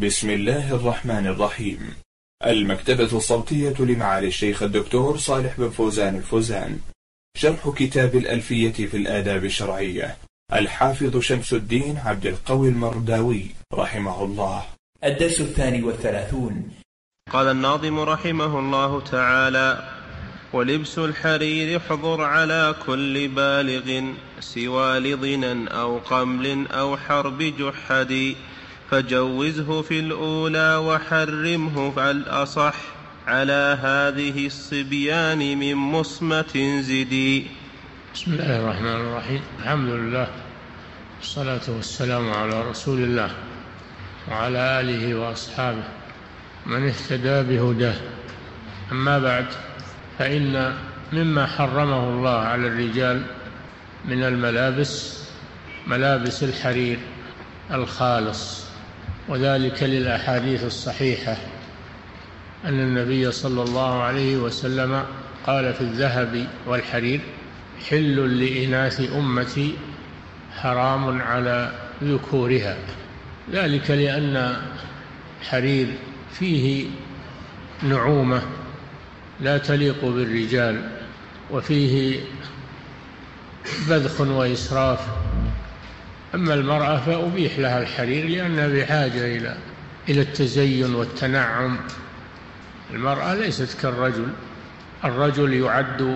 بسم الله الرحمن الرحيم. المكتبة الصوتية لمعالي الشيخ الدكتور صالح بن فوزان الفوزان. شرح كتاب الألفية في الآداب الشرعية، الحافظ شمس الدين عبد القوي المرداوي رحمه الله. الدرس 32. قال الناظم رحمه الله تعالى: ولبس الحرير احضر على كل بالغ سوى لضنا أو قمل أو حرب جحد، فجوزه في الأولى وحرمه فالأصح، على هذه الصبيان من مصمة زدي. بسم الله الرحمن الرحيم. الحمد لله والصلاة والسلام على رسول الله وعلى آله وأصحابه من اهتدى بهداه. أما بعد، فإن مما حرمه الله على الرجال من الملابس ملابس الحرير الخالص، وذلك للأحاديث الصحيحة أن النبي صلى الله عليه وسلم قال في الذهب والحرير: حل لإناث أمتي حرام على ذكورها. ذلك لأن الحرير فيه نعومة لا تليق بالرجال، وفيه بذخ وإسراف. أما المرأة فأبيح لها الحرير لأنها بحاجة إلى التزين والتنعم. المرأة ليست كالرجل، الرجل يعد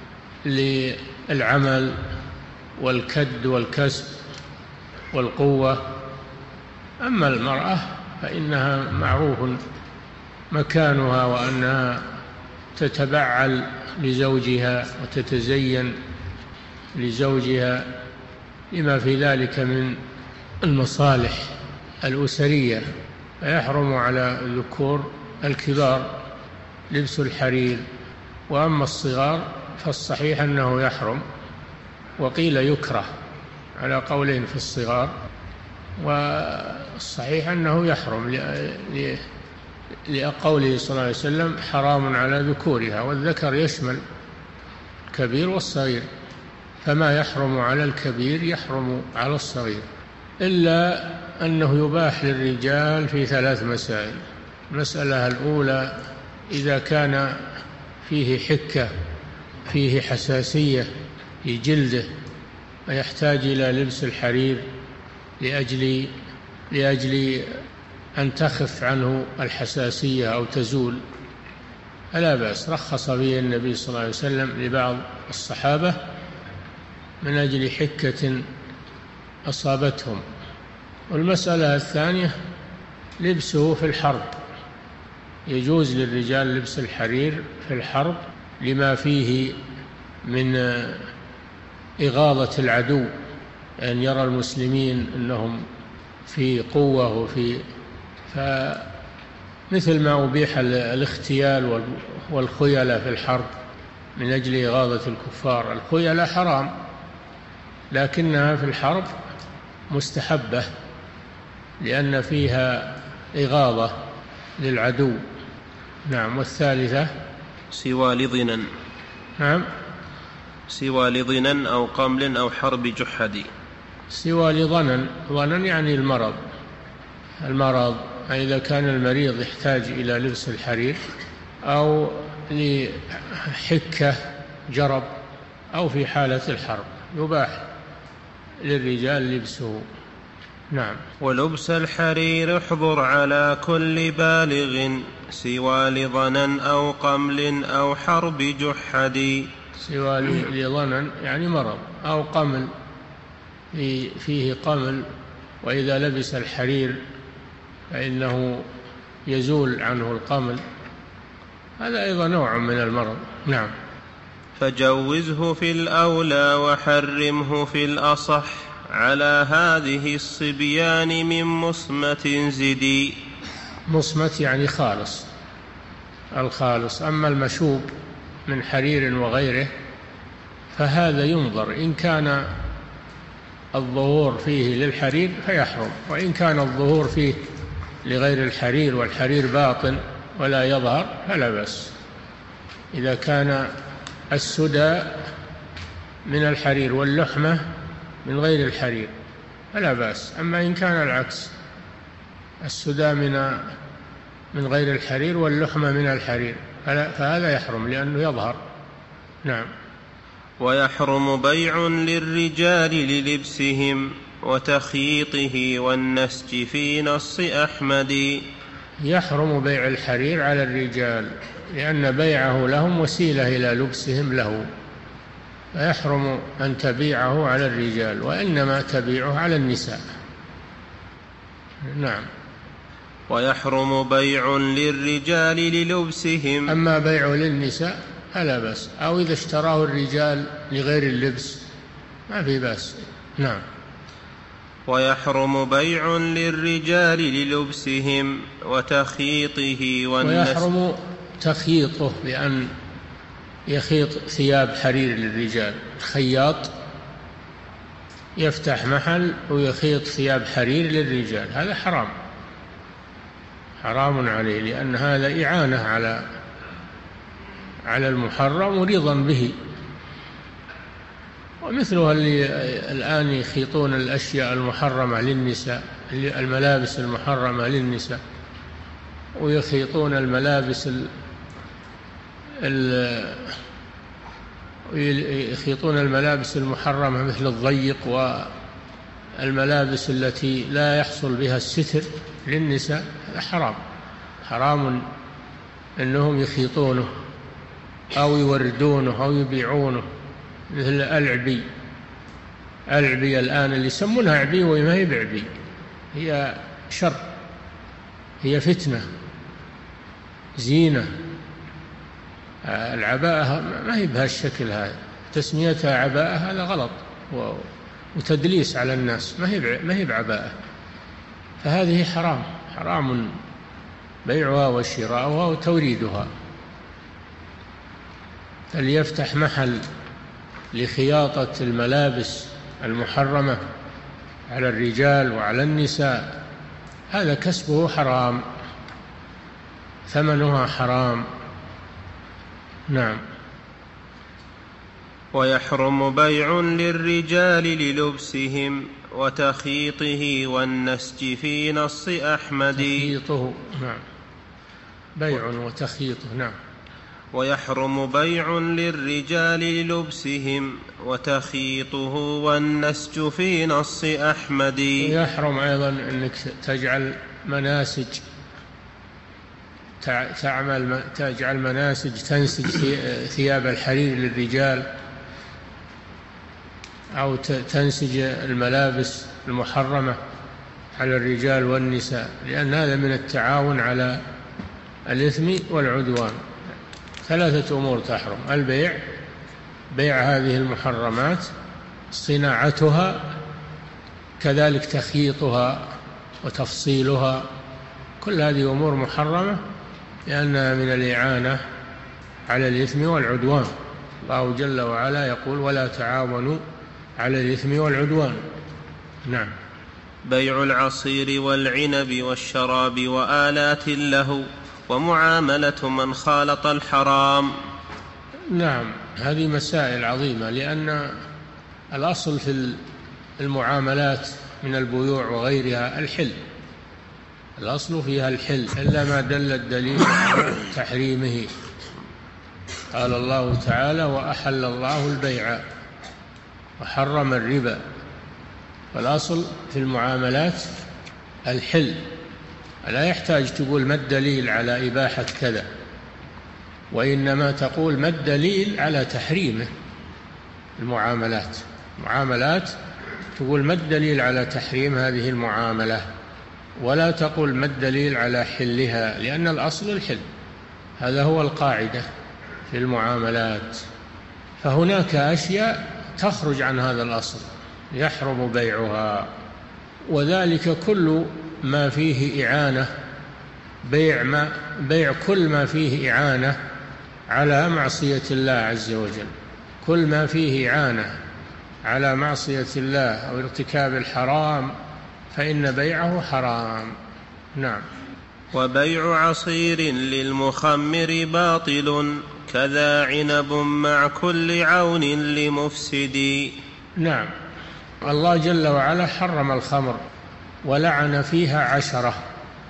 للعمل والكد والكسب والقوة، أما المرأة فإنها معروف مكانها وأنها تتبعل لزوجها وتتزين لزوجها لما في ذلك من المصالح الأسرية. فيحرم على الذكور الكبار لبس الحرير، وأما الصغار فالصحيح أنه يحرم، وقيل يكره على قولين في الصغار، والصحيح أنه يحرم لقوله صلى الله عليه وسلم: حرام على ذكورها. والذكر يشمل الكبير والصغير، فما يحرم على الكبير يحرم على الصغير، إلا أنه يباح للرجال في 3 مسائل. المسألة الأولى: إذا كان فيه حكة، فيه حساسية في جلده ويحتاج إلى لبس الحرير لأجل أن تخف عنه الحساسية أو تزول، فلا بأس. رخص به النبي صلى الله عليه وسلم لبعض الصحابة من أجل حكة أصابتهم. والمسألة الثانية: لبسه في الحرب. يجوز للرجال لبس الحرير في الحرب لما فيه من إغاظة العدو، أن يرى المسلمين أنهم في قوة فمثل ما أبيح الاختيال والخيلة في الحرب من أجل إغاظة الكفار. الخيلة حرام، لكنها في الحرب مستحبة لأن فيها إغاظة للعدو. نعم. والثالثة: سوى لضنا. نعم. سوى لضنا أو قمل أو حرب جحد. سوى لضنا، ضنا يعني المرض، إذا كان المريض يحتاج إلى لبس الحرير، أو لحكة جرب، أو في حالة الحرب يباح للرجال لبسه. نعم. ولبس الحرير احضر على كل بالغ سوى لضنا أو قمل أو حرب جحد. سوى لضنا يعني مرض، أو قمل فيه قمل، وإذا لبس الحرير فإنه يزول عنه القمل، هذا أيضا نوع من المرض. نعم. فجوزه في الأولى وحرمه في الأصح، على هذه الصبيان من مصمة زدي. مصمة يعني خالص، الخالص. أما المشوب من حرير وغيره فهذا ينظر، إن كان الظهور فيه للحرير فيحرم، وإن كان الظهور فيه لغير الحرير والحرير باطن ولا يظهر فلا بأس. إذا كان السدى من الحرير واللحمة من غير الحرير فلا بأس. أما إن كان العكس، السدى من غير الحرير واللحمة من الحرير، فهذا يحرم لأنه يظهر. نعم. ويحرم بيع للرجال للبسهم وتخييطه والنسج في نص أحمد. يحرم بيع الحرير على الرجال لأن بيعه لهم وسيلة إلى لبسهم له، فيحرم أن تبيعه على الرجال، وإنما تبيعه على النساء. نعم. ويحرم بيع للرجال للبسهم. أما بيع للنساء فلا بأس، أو إذا اشتراه الرجال لغير اللبس ما في بأس. نعم. ويحرم بيع للرجال للبسهم وتخييطه ويحرم تخييطه بأن يخيط ثياب حرير للرجال. الخياط يفتح محل ويخيط ثياب حرير للرجال، هذا حرام عليه، لأن هذا إعانة على المحرم ورضا به. ومثلها اللي الآن يخيطون الأشياء المحرمة للنساء، الملابس المحرمة للنساء، ويخيطون الملابس يخيطون الملابس المحرمة مثل الضيق والملابس التي لا يحصل بها الستر للنساء، هذا حرام أنهم يخيطونه أو يوردونه أو يبيعونه، مثل العبي الآن اللي يسمونها عبي وما هي بعبي، هي شر، هي فتنة، زينة. العباءة ما هي بهالشكل هذا، تسميتها عباءة هذا غلط وتدليس على الناس، ما هي بعباءة، فهذه حرام بيعها وشراؤها وتوريدها. فليفتح محل لخياطة الملابس المحرمة على الرجال وعلى النساء، هذا كسبه حرام، ثمنها حرام. نعم. ويحرم بيع للرجال للبسهم وتخييطه والنسج في نص أحمد. تخييطه، نعم، بيع وتخييطه. نعم. ويحرم بيع للرجال للبسهم وتخييطه والنسج في نص أحمد. ويحرم أيضا أنك تجعل مناسج تنسج ثياب الحرير للرجال، أو تنسج الملابس المحرمة على الرجال والنساء، لأن هذا من التعاون على الإثم والعدوان. 3 أمور تحرم: بيع هذه المحرمات، صناعتها، كذلك تخييطها وتفصيلها، كل هذه أمور محرمة لأنها من الإعانة على الإثم والعدوان. الله جل وعلا يقول: ولا تعاونوا على الإثم والعدوان. نعم. بيع العصير والعنب والشراب وآلات له ومعاملة من خالط الحرام. نعم، هذه مسائل عظيمة، لأن الأصل في المعاملات من البيوع وغيرها الحل، الأصل فيها الحل إلا ما دل الدليل على تحريمه. قال الله تعالى: وأحل الله البيع وحرم الربا. فالأصل في المعاملات الحل، لا يحتاج تقول ما الدليل على إباحة كذا، وإنما تقول ما الدليل على تحريمه. المعاملات تقول ما الدليل على تحريم هذه المعاملة، ولا تقول ما الدليل على حلها، لأن الأصل الحل، هذا هو القاعدة في المعاملات. فهناك أشياء تخرج عن هذا الأصل يحرم بيعها، وذلك كل ما فيه إعانة، بيع كل ما فيه إعانة على معصية الله عز وجل. كل ما فيه إعانة على معصية الله أو ارتكاب الحرام فإن بيعه حرام. نعم. وبيع عصير للمخمر باطل كذا عنب مع كل عون لمفسد. نعم. الله جل وعلا حرم الخمر ولعن فيها 10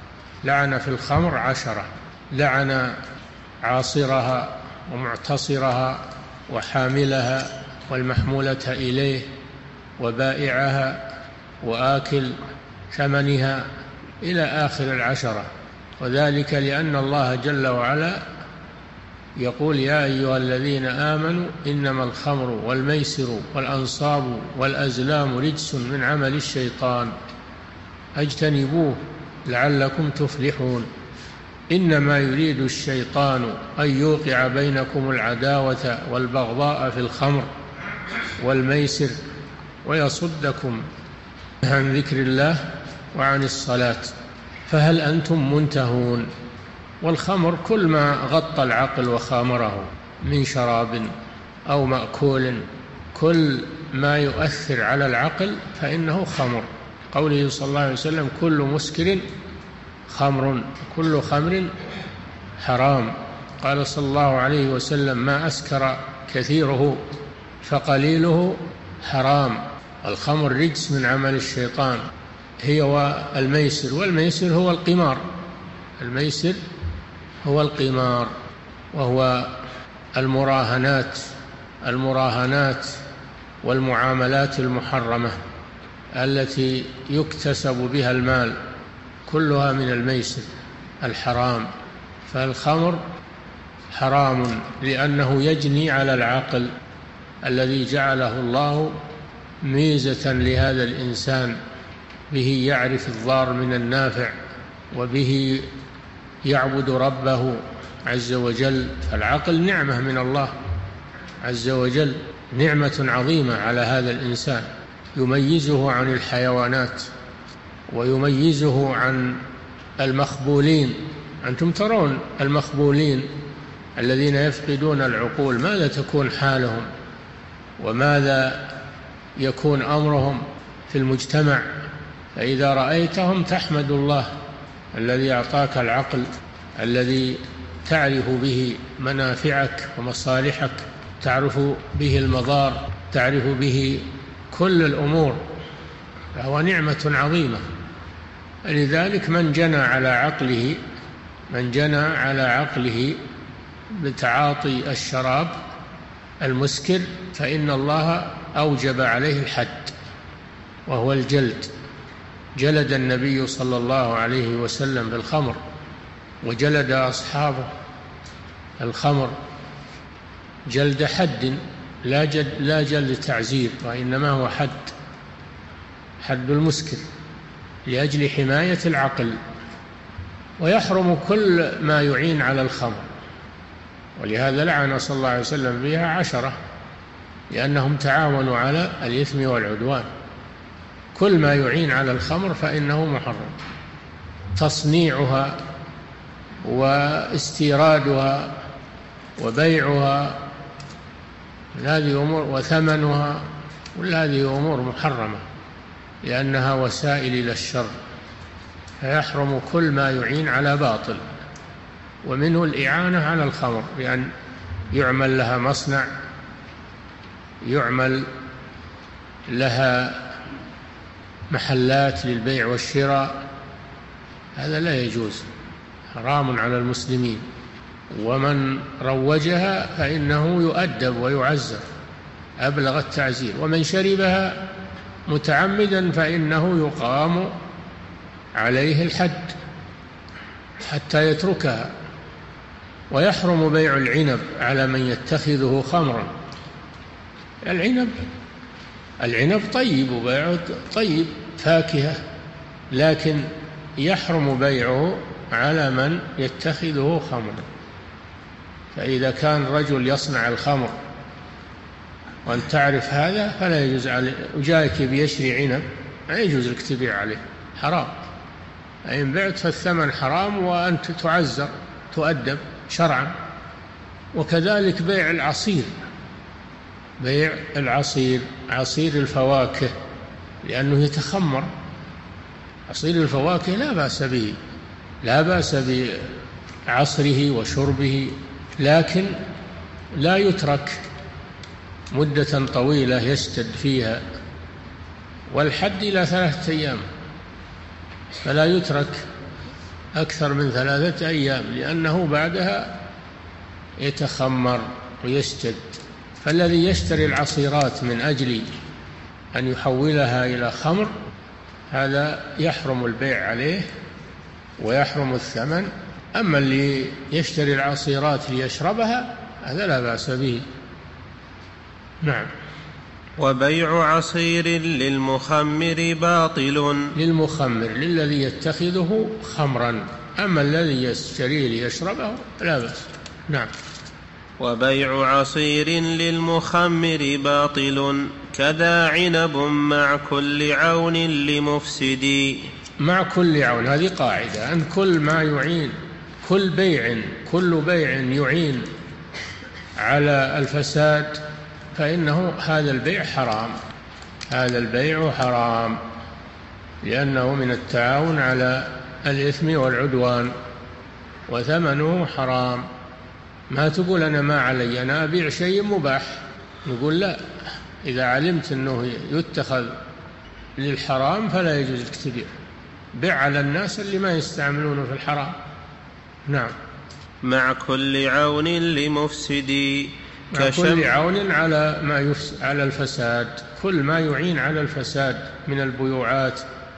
لعن في الخمر 10، لعن عاصرها ومعتصرها وحاملها والمحمولة إليه وبائعها وآكل ثمنها إلى آخر 10، وذلك لأن الله جل وعلا يقول: يا أيها الذين آمنوا إنما الخمر والميسر والأنصاب والأزلام رجس من عمل الشيطان فاجتنبوه لعلكم تفلحون. إنما يريد الشيطان أن يوقع بينكم العداوة والبغضاء في الخمر والميسر ويصدكم عن ذكر الله وعن الصلاة فهل أنتم منتهون. والخمر كل ما غطى العقل وخامره من شراب أو مأكول، كل ما يؤثر على العقل فإنه خمر. قوله صلى الله عليه وسلم: كل مسكر خمر، كل خمر حرام. قال صلى الله عليه وسلم: ما أسكر كثيره فقليله حرام. الخمر رجس من عمل الشيطان، هي والميسر، والميسر هو القمار، الميسر هو القمار، وهو المراهنات والمعاملات المحرمة التي يكتسب بها المال، كلها من الميسر الحرام. فالخمر حرام لأنه يجني على العقل الذي جعله الله ميزة لهذا الإنسان، به يعرف الضار من النافع وبه يعبد ربه عز وجل. فالعقل نعمة من الله عز وجل، نعمة عظيمة على هذا الإنسان، يميزه عن الحيوانات ويميزه عن المخبولين. أنتم ترون المخبولين الذين يفقدون العقول ماذا تكون حالهم وماذا يكون أمرهم في المجتمع. فإذا رأيتهم تحمد الله الذي أعطاك العقل، الذي تعرف به منافعك ومصالحك، تعرف به المضار، تعرف به كل الأمور، فهو نعمة عظيمة. لذلك من جنى على عقله بتعاطي الشراب المسكر فإن الله أوجب عليه الحد، وهو الجلد. جلد النبي صلى الله عليه وسلم بالخمر، وجلد أصحابه الخمر جلد حد، لا جلد تعزير، وإنما هو حد المسكر لأجل حماية العقل. ويحرم كل ما يعين على الخمر، ولهذا لعن صلى الله عليه وسلم بها 10 لأنهم تعاونوا على الإثم والعدوان. كل ما يعين على الخمر فإنه محرم، تصنيعها واستيرادها وبيعها هذه أمور، وثمنها، كل هذه أمور محرمة لأنها وسائل إلى الشر. فيحرم كل ما يعين على باطل، ومنه الإعانة على الخمر بأن يعمل لها مصنع، يعمل لها محلات للبيع والشراء، هذا لا يجوز، حرام على المسلمين. ومن روجها فإنه يؤدب ويعزر أبلغ التعزير، ومن شربها متعمدا فإنه يقام عليه الحد حتى يتركها. ويحرم بيع العنب على من يتخذه خمرا. العنب طيب وبيعه طيب، فاكهة، لكن يحرم بيعه على من يتخذه خمرا. فإذا كان رجل يصنع الخمر وأن تعرف هذا فلا يجوز عليه، وجاءك بيشري عنب لا يجوز لك تبيع عليه، حرام. إن بعت فالثمن حرام وأنت تعزر تؤدب شرعا. وكذلك بيع العصير، عصير الفواكه، لأنه يتخمر. عصير الفواكه لا بأس بعصره وشربه، لكن لا يترك مدة طويلة يشتد فيها، والحد إلى 3 أيام، فلا يترك أكثر من 3 أيام، لأنه بعدها يتخمر ويشتد. فالذي يشتري العصيرات من أجل أن يحولها إلى خمر هذا يحرم البيع عليه ويحرم الثمن. أما اللي يشتري العصيرات ليشربها هذا لا بأس به. نعم. وبيع عصير للمخمر باطل. للمخمر، للذي يتخذه خمرا، أما الذي يشتريه ليشربه لا بأس. نعم. وبيع عصير للمخمر باطل، كذا عنب مع كل عون لمفسد. مع كل عون، هذه قاعدة، أن كل ما يعين، كل بيع يعين على الفساد فإنه هذا البيع حرام. هذا البيع حرام لأنه من التعاون على الإثم والعدوان، وثمنه حرام. ما تقول أنا ما علي، أنا أبيع شيء مباح. نقول لا، إذا علمت أنه يتخذ للحرام فلا يجوز لك تبيع. بيع على الناس اللي ما يستعملونه في الحرام. نعم. مع كل عون لمفسد. مع كل عون على الفساد، كل ما يعين على الفساد من البيوعات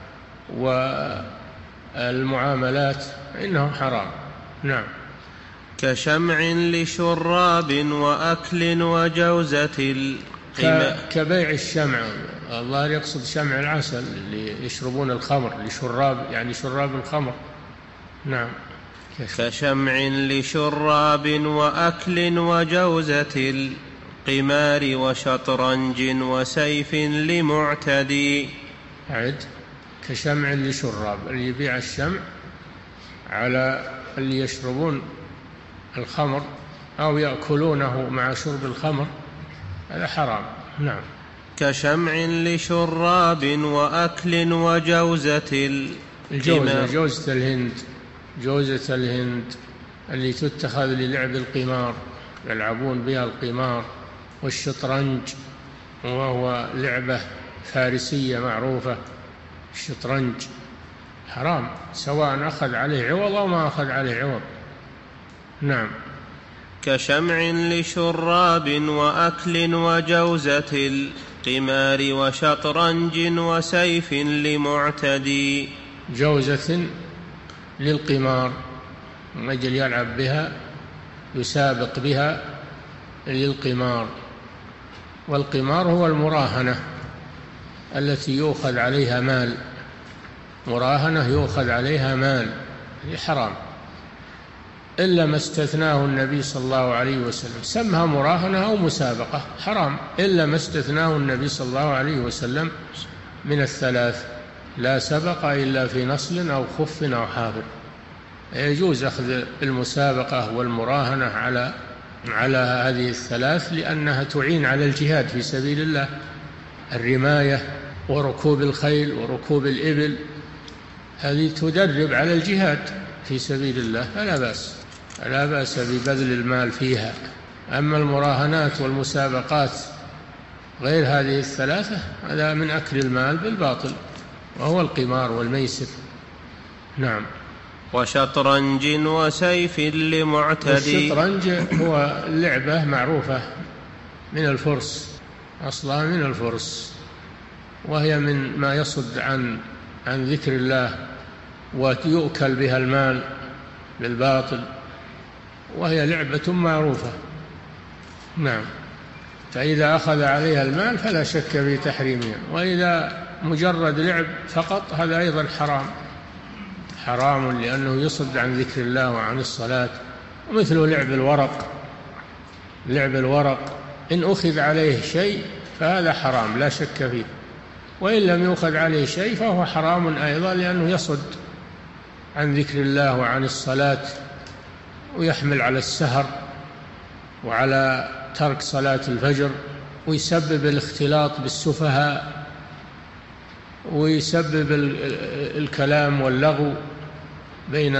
والمعاملات إنه حرام. نعم. كشمع لشراب وأكل وجوزة كبيع الشمع، الله يقصد شمع العسل اللي يشربون الخمر، لشراب يعني شراب الخمر. نعم. كشمع لشراب وأكل وجوزة القمار وشطرنج وسيف لمعتدي. عد. كشمع لشراب، اللي يبيع الشمع على اللي يشربون الخمر أو يأكلونه مع شرب الخمر، هذا حرام. نعم. كشمع لشراب وأكل وجوزة جوزة الهند، جوزة الهند اللي تتخذ للعب القمار، يلعبون بها القمار، والشطرنج وهو لعبة فارسية معروفة. الشطرنج حرام سواء أخذ عليه عوض أو ما أخذ عليه عوض. نعم. كشمع لشراب وأكل وجوزة القمار وشطرنج وسيف لمعتدي. جوزة للقمار من أجل يلعب بها، يسابق بها للقمار. والقمار هو المراهنة التي يؤخذ عليها مال، مراهنة يؤخذ عليها مال، حرام إلا ما استثناه النبي صلى الله عليه وسلم. سمها مراهنة أو مسابقة، حرام إلا ما استثناه النبي صلى الله عليه وسلم من الثلاث: لا سبق إلا في نصل أو خف أو حافر. يجوز أخذ المسابقة والمراهنة على هذه الثلاث لأنها تعين على الجهاد في سبيل الله، الرماية وركوب الخيل وركوب الإبل، هذه تدرب على الجهاد في سبيل الله، فلا بأس ببذل المال فيها. أما المراهنات والمسابقات غير هذه الثلاثة هذا من أكل المال بالباطل، وهو القمار والميسر. نعم. وشطرنج وسيف لمعتدي. الشطرنج هو لعبة معروفة من الفرس، أصلها من الفرس، وهي من ما يصد عن ذكر الله ويؤكل بها المال بالباطل، وهي لعبة معروفة. نعم. فإذا أخذ عليها المال فلا شك في تحريمها، وإذا مجرد لعب فقط هذا أيضا حرام لأنه يصد عن ذكر الله وعن الصلاة. ومثل لعب الورق إن أخذ عليه شيء فهذا حرام لا شك فيه، وإن لم يؤخذ عليه شيء فهو حرام أيضا لأنه يصد عن ذكر الله وعن الصلاة، ويحمل على السهر وعلى ترك صلاة الفجر، ويسبب الاختلاط بالسفهاء، ويسبب الكلام واللغو بين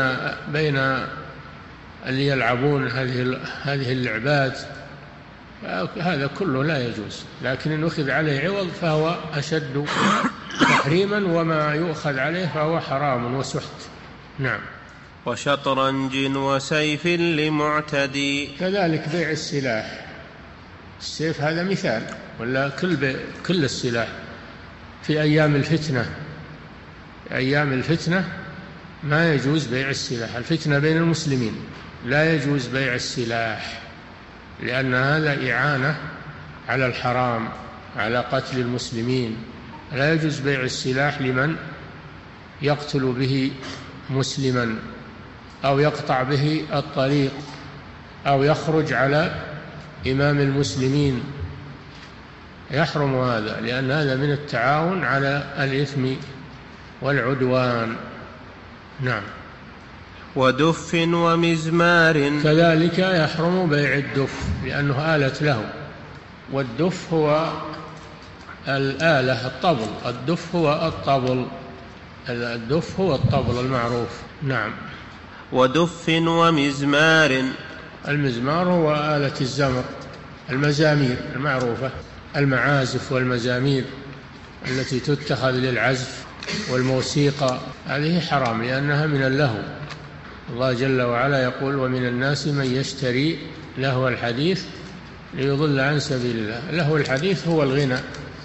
اللي يلعبون هذه اللعبات. هذا كله لا يجوز، لكن إن أخذ عليه عوض فهو أشد تحريما، وما يؤخذ عليه فهو حرام وسحت. نعم. وشطرنج وسيف لمعتدي. كذلك بيع السلاح، السيف هذا مثال، ولا كل السلاح في أيام الفتنة. أيام الفتنة ما يجوز بيع السلاح، الفتنة بين المسلمين، لا يجوز بيع السلاح، لأن هذا إعانة على الحرام، على قتل المسلمين. لا يجوز بيع السلاح لمن يقتل به مسلما أو يقطع به الطريق أو يخرج على إمام المسلمين، يحرم هذا، لأن هذا من التعاون على الإثم والعدوان. نعم. ودف ومزمار، كذلك يحرم بيع الدف لأنه آلة له، والدف هو الآلة، الطبل، الدف هو الطبل، الدف هو الطبل المعروف. نعم. ودف ومزمار، المزمار هو آلة الزمر، المزامير المعروفة، المعازف والمزامير التي تتخذ للعزف والموسيقى، هذه حرام لأنها من اللهو. الله جل وعلا يقول: ومن الناس من يشتري لهو الحديث ليضل عن سبيل الله. لهو الحديث هو الغنى.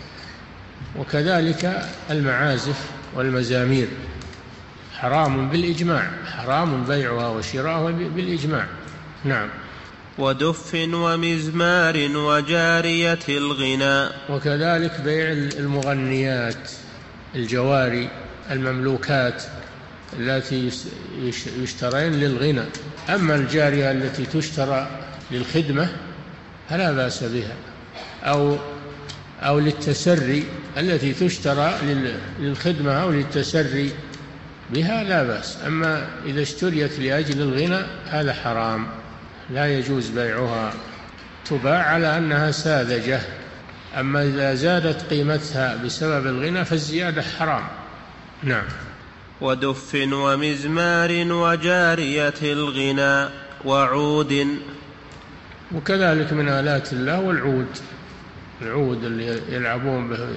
وكذلك المعازف والمزامير حرام بالإجماع، حرام بيعها وشراؤها بالإجماع. نعم. ودف ومزمار وجارية الغناء، وكذلك بيع المغنيات، الجواري المملوكات التي يشترين للغنى. أما الجارية التي تشترى للخدمة فلا بأس بها، أو للتسري، التي تشترى للخدمة أو للتسري بها لا بأس. أما إذا اشتريت لأجل الغنى هذا حرام، لا يجوز بيعها، تباع على أنها ساذجة. أما إذا زادت قيمتها بسبب الغنى فالزيادة حرام. نعم. ودف ومزمار وجارية الغناء وعود، وكذلك من آلات الله والعود، العود اللي يلعبون به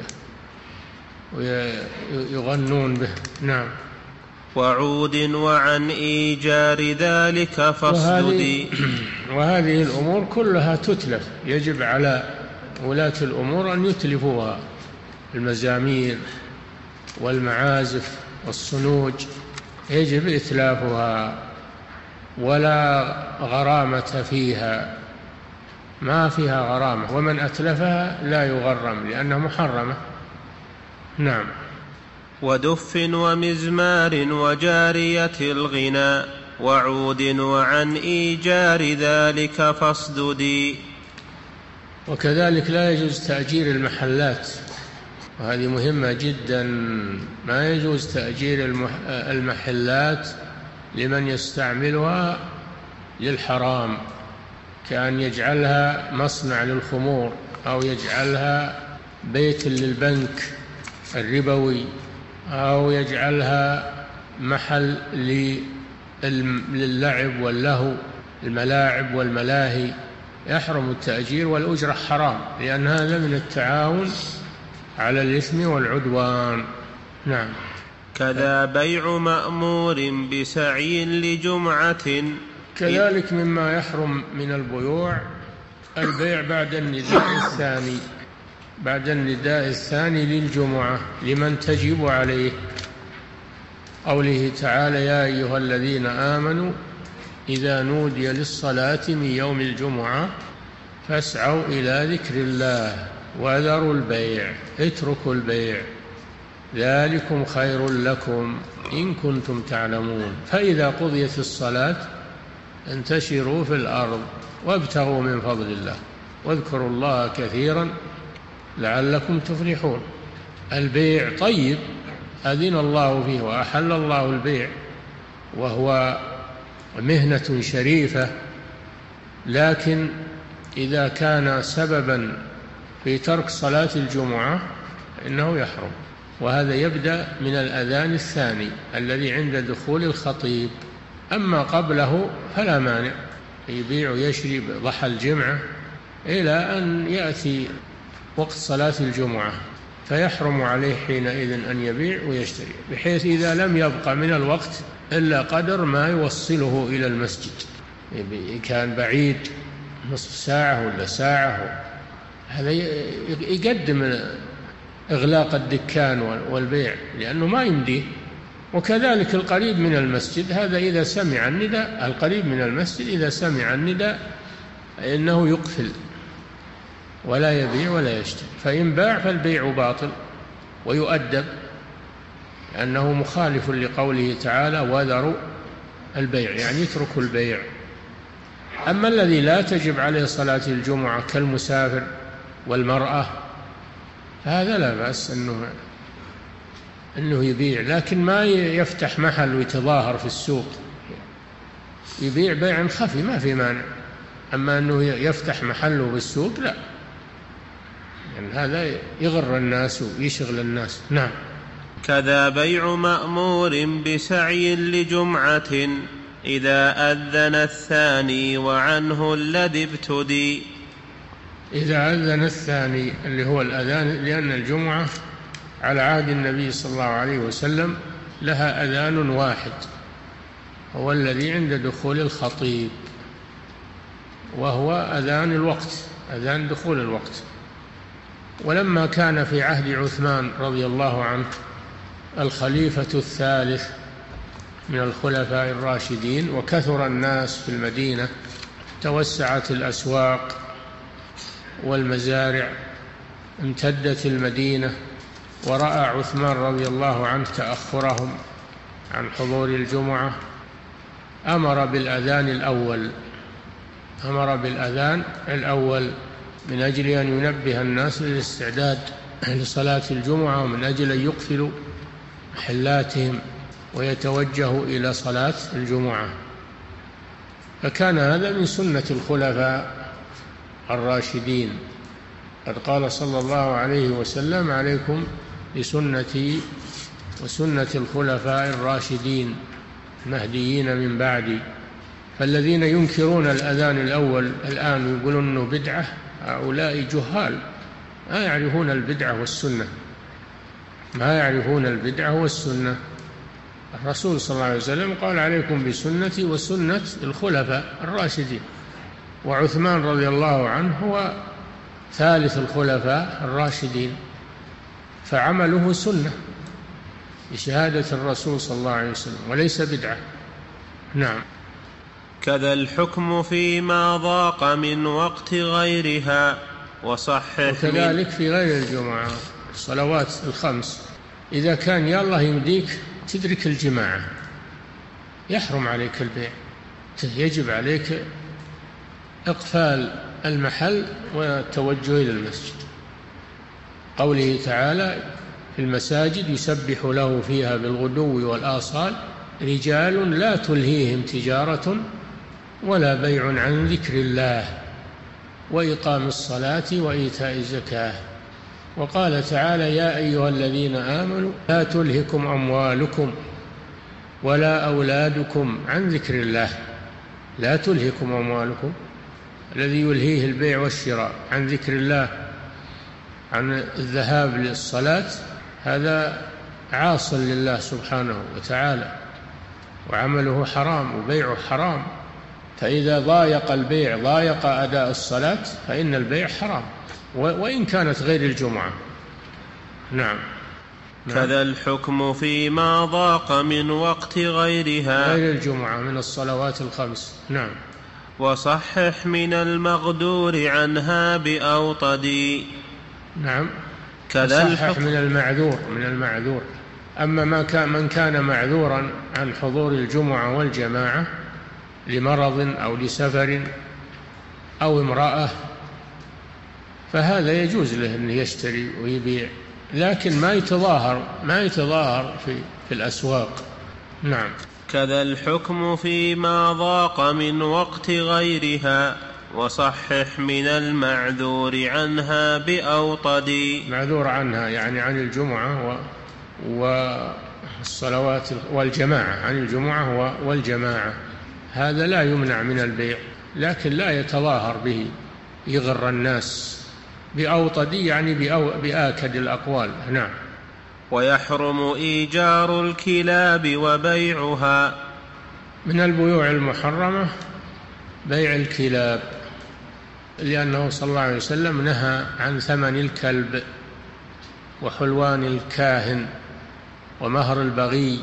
ويغنون به. نعم. وعود وعن إيجار ذلك فاصددي. وهذه الأمور كلها تتلف، يجب على ولاة الأمور أن يتلفوها، المزامير والمعازف والصنوج يجب إتلافها، ولا غرامة فيها، ما فيها غرامة، ومن أتلفها لا يغرم لأنها محرمة. نعم. ودف ومزمار وجارية الغناء وعود وعن إيجار ذلك فاصددي. وكذلك لا يجوز تأجير المحلات، وهذه مهمة جدا. ما يجوز تأجير المحلات لمن يستعملها للحرام، كأن يجعلها مصنع للخمور أو يجعلها بيت للبنك الربوي أو يجعلها محل للعب واللهو، الملاعب والملاهي. يحرم التأجير والأجرة حرام، لأن هذا من التعاون على الإثم والعدوان. نعم. كذا بيع مأمور بسعي لجمعة. كذلك مما يحرم من البيوع البيع بعد النداء الثاني، بعد النداء الثاني للجمعة لمن تجب عليه. قوله تعالى: يا أيها الذين آمنوا إذا نودي للصلاة من يوم الجمعة فاسعوا إلى ذكر الله وذروا البيع، اتركوا البيع، ذلكم خير لكم إن كنتم تعلمون. فإذا قضيت الصلاة انتشروا في الأرض وابتغوا من فضل الله واذكروا الله كثيرا لعلكم تفلحون. البيع طيب، أذن الله فيه وأحل الله البيع، وهو مهنة شريفة، لكن إذا كان سببا في ترك صلاة الجمعة إنه يحرم. وهذا يبدأ من الأذان الثاني الذي عند دخول الخطيب، أما قبله فلا مانع، يبيع ويشري ضحى الجمعة إلى أن يأتي وقت صلاة الجمعة، فيحرم عليه حينئذ أن يبيع ويشتري، بحيث إذا لم يبقى من الوقت إلا قدر ما يوصله إلى المسجد. كان بعيد نصف ساعة ولا ساعة، هذا يقدم إغلاق الدكان والبيع لأنه ما يمديه. وكذلك القريب من المسجد، هذا إذا سمع النداء، القريب من المسجد إذا سمع النداء إنه يقفل ولا يبيع ولا يشتري، فإن باع فالبيع باطل ويؤدب، لأنه مخالف لقوله تعالى وذروا البيع، يعني يتركوا البيع. أما الذي لا تجب عليه صلاة الجمعة كالمسافر والمرأة هذا لا بأس أنه يبيع، لكن ما يفتح محل ويتظاهر في السوق، يبيع بيع خفي ما في مانع. أما أنه يفتح محله بالسوق لا، يعني هذا يغر الناس ويشغل الناس. نعم. كذا بيع مأمور بسعي لجمعة إذا أذن الثاني وعنه الذي ابتدي. إذا أذن الثاني اللي هو الأذان، لأن الجمعة على عهد النبي صلى الله عليه وسلم لها أذان واحد، هو الذي عند دخول الخطيب، وهو أذان الوقت، أذان دخول الوقت. ولما كان في عهد عثمان رضي الله عنه الخليفة الثالث من الخلفاء الراشدين، وكثر الناس في المدينة، توسعت الأسواق والمزارع، امتدت المدينة، ورأى عثمان رضي الله عنه تأخرهم عن حضور الجمعة، أمر بالأذان الأول من أجل أن ينبه الناس للاستعداد لصلاة الجمعة، ومن أجل أن يقفلوا محلاتهم ويتوجهوا إلى صلاة الجمعة. فكان هذا من سنة الخلفاء الراشدين. قد قال صلى الله عليه وسلم عليكم بسنتي وسنة الخلفاء الراشدين المهديين من بعدي. فالذين ينكرون الأذان الأول الآن ويقولون أنه بدعة، هؤلاء جهال ما يعرفون البدعة والسنة، ما يعرفون البدعة والسنة. الرسول صلى الله عليه وسلم قال عليكم بسنتي وسنة الخلفاء الراشدين، وعثمان رضي الله عنه هو ثالث الخلفاء الراشدين، فعمله سنة بشهادة الرسول صلى الله عليه وسلم وليس بدعة. نعم. كذا الحكم فيما ضاق من وقت غيرها وصحح. وكذلك في غير الجمعة الصلوات الخمس، إذا كان يا الله يمديك تدرك الجماعة يحرم عليك البيع، يجب عليك إقفال المحل والتوجه إلى المسجد. قوله تعالى في المساجد يسبح له فيها بالغدو والآصال رجال لا تلهيهم تجارة ولا بيع عن ذكر الله وإقام الصلاة وإيتاء الزكاة. وقال تعالى يا أيها الذين آمنوا لا تلهكم أموالكم ولا أولادكم عن ذكر الله. لا تلهكم أموالكم، الذي يلهيه البيع والشراء عن ذكر الله، عن الذهاب للصلاة، هذا عاص لله سبحانه وتعالى وعمله حرام وبيعه حرام. فإذا ضايق البيع ضايق أداء الصلاة فإن البيع حرام وإن كانت غير الجمعة. نعم. كذا الحكم فيما ضاق من وقت غيرها غير الجمعة من الصلوات الخمس. نعم. وصحح من المغدور عنها بأوطدي. نعم. كذا الحكم من المعذور. أما من كان معذورا عن حضور الجمعة والجماعة لمرض أو لسفر أو امرأة فهذا يجوز له أن يشتري ويبيع، لكن ما يتظاهر في الأسواق. نعم. كذا الحكم فيما ضاق من وقت غيرها وصحح من المعذور عنها بأوطدي. معذور عنها يعني عن الجمعة والصلوات والجماعة، عن الجمعة والجماعة، هذا لا يمنع من البيع، لكن لا يتظاهر به يغر الناس. بأوطدي يعني بآكد الأقوال. نعم. ويحرم إيجار الكلاب وبيعها. من البيوع المحرمة بيع الكلاب، لأنه صلى الله عليه وسلم نهى عن ثمن الكلب وحلوان الكاهن ومهر البغي،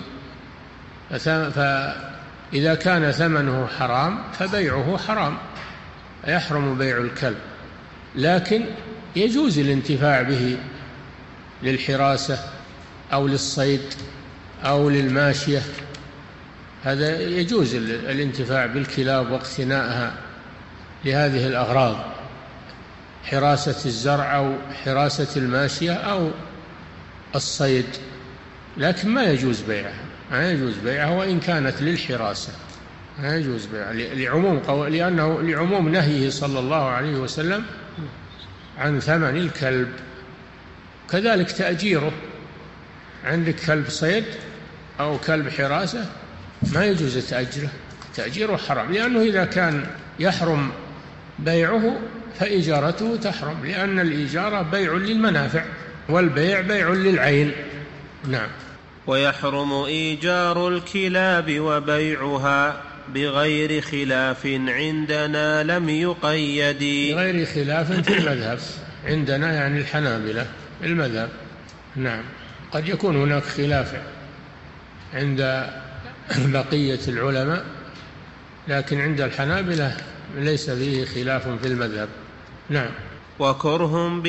فإذا كان ثمنه حرام فبيعه حرام، يحرم بيع الكلب، لكن يجوز الانتفاع به للحراسة أو للصيد أو للماشية، هذا يجوز الانتفاع بالكلاب واقتنائها لهذه الأغراض، حراسة الزرع أو حراسة الماشية أو الصيد، لكن ما يجوز بيعها وإن كانت للحراسة، ما يجوز بيعها لعموم نهيه صلى الله عليه وسلم عن ثمن الكلب. كذلك تأجيره، عندك كلب صيد أو كلب حراسة ما يجوز تأجيره حرام، لأنه إذا كان يحرم بيعه فإجارته تحرم، لأن الإجارة بيع للمنافع والبيع بيع للعين. نعم. ويحرم إيجار الكلاب وبيعها بغير خلاف عندنا لم يقيد. بغير خلاف في المذهب عندنا، يعني الحنابلة المذهب. نعم. قد يكون هناك خلاف عند بقية العلماء، لكن عند الحنابلة ليس فيه خلاف في المذهب. نعم. وكره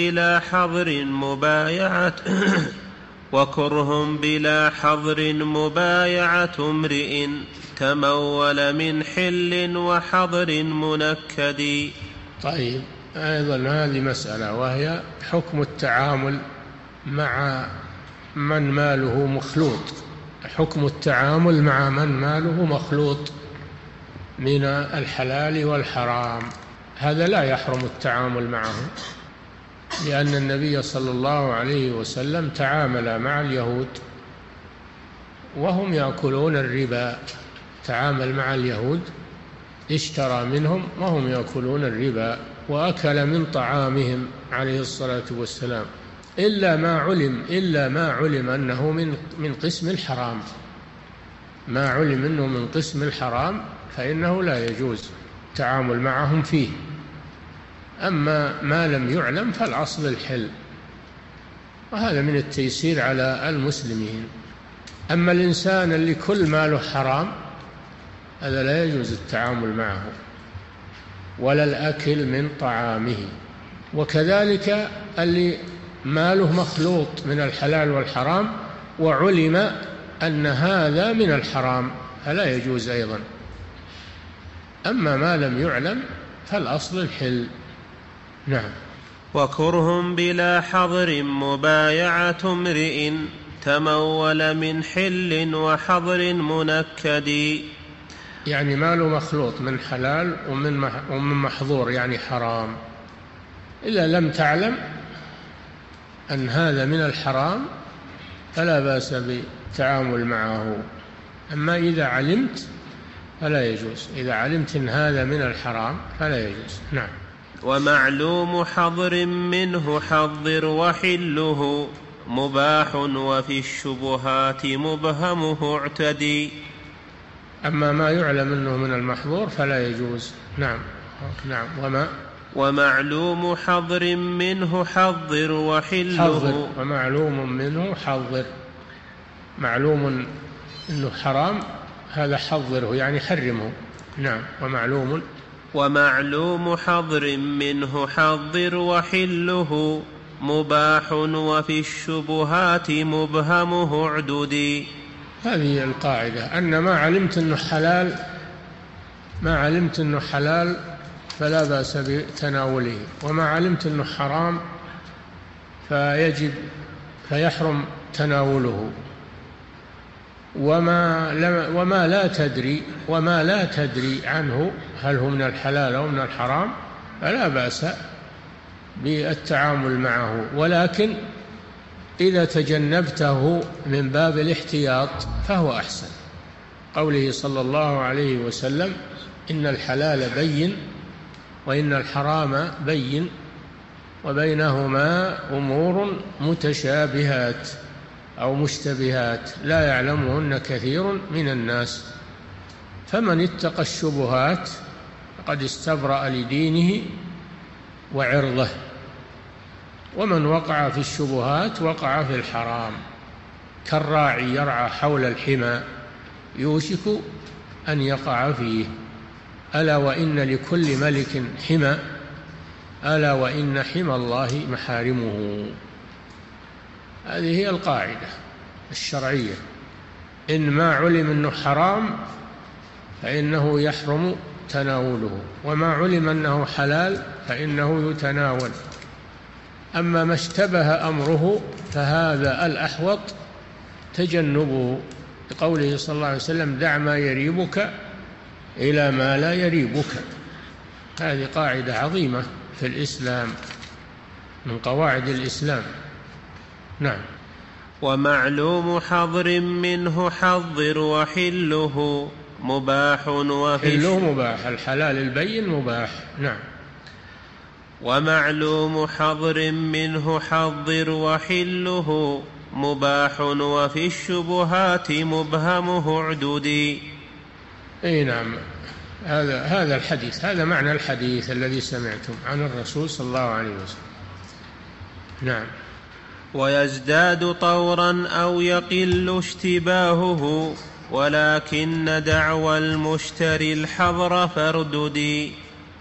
بلا حظر مبايعة امرئ تمول من حل وحظر منكد. طيب، أيضا هذه مسألة، وهي حكم التعامل مع من ماله مخلوط. حكم التعامل مع من ماله مخلوط من الحلال والحرام، هذا لا يحرم التعامل معه، لأن النبي صلى الله عليه وسلم تعامل مع اليهود وهم يأكلون الربا، تعامل مع اليهود، اشترى منهم وهم يأكلون الربا وأكل من طعامهم عليه الصلاة والسلام، إلا ما علم أنه من قسم الحرام، ما علم أنه من قسم الحرام فإنه لا يجوز التعامل معهم فيه. أما ما لم يعلم فالأصل الحل، وهذا من التيسير على المسلمين. أما الإنسان اللي كل ماله حرام هذا لا يجوز التعامل معه ولا الأكل من طعامه. وكذلك اللي ماله مخلوط من الحلال والحرام وعلم أن هذا من الحرام فلا يجوز أيضا. أما ما لم يعلم فالأصل الحل. نعم. وكره بلا حظر مبايعة امرئ تمول من حل وحظر منكد. يعني ماله مخلوط من حلال ومن محظور، يعني حرام. إذا لم تعلم أن هذا من الحرام فلا بأس بالتعامل معه، أما إذا علمت فلا يجوز، إذا علمت أن هذا من الحرام فلا يجوز. نعم. ومعلوم حظر منه حظر وحله مباح وفي الشبهات مبهمه اعتدي. أما ما يعلم أنه من المحظور فلا يجوز. نعم. ومعلوم حظر منه حظر وحله. ومعلوم منه حظر، معلوم أنه حرام هذا حظره يعني حرمه. نعم. ومعلوم حظر منه حظر وحله مباح وفي الشبهات مبهمه اعددي. هذه القاعدة، أن ما علمت أنه حلال فلا بأس بتناوله، وما علمت أنه حرام فيحرم تناوله، وما لا تدري عنه هل هو من الحلال أو من الحرام فلا بأس بالتعامل معه، ولكن إذا تجنبته من باب الاحتياط فهو أحسن. قوله صلى الله عليه وسلم: إن الحلال بين وإن الحرام بين وبينهما أمور متشابهات، أو مشتبهات لا يعلمهن كثير من الناس. فمن اتقى الشبهات فقد استبرأ لدينه وعرضه، ومن وقع في الشبهات وقع في الحرام، كالراعي يرعى حول الحمى يوشك أن يقع فيه. ألا وإن لكل ملك حمى، ألا وإن حمى الله محارمه. هذه هي القاعدة الشرعية، إن ما علم أنه حرام فإنه يحرم تناوله، وما علم أنه حلال فإنه يتناول. أما ما اشتبه أمره فهذا الأحوط تجنبه، لقوله صلى الله عليه وسلم: دع ما يريبك إلى ما لا يريبك. هذه قاعدة عظيمة في الإسلام، من قواعد الإسلام. نعم. ومعلوم حظر منه حظر وحله مباح حله مباح، الحلال البين مباح. نعم. ومعلوم حظر منه حظر وحله مباح وفي الشبهات مبهمه اعددي. اي نعم، هذا الحديث، هذا معنى الحديث الذي سمعتم عن الرسول صلى الله عليه وسلم. نعم. ويزداد طورا أو يقل اشتباهه ولكن دعوى المشتري الحظر فارددي.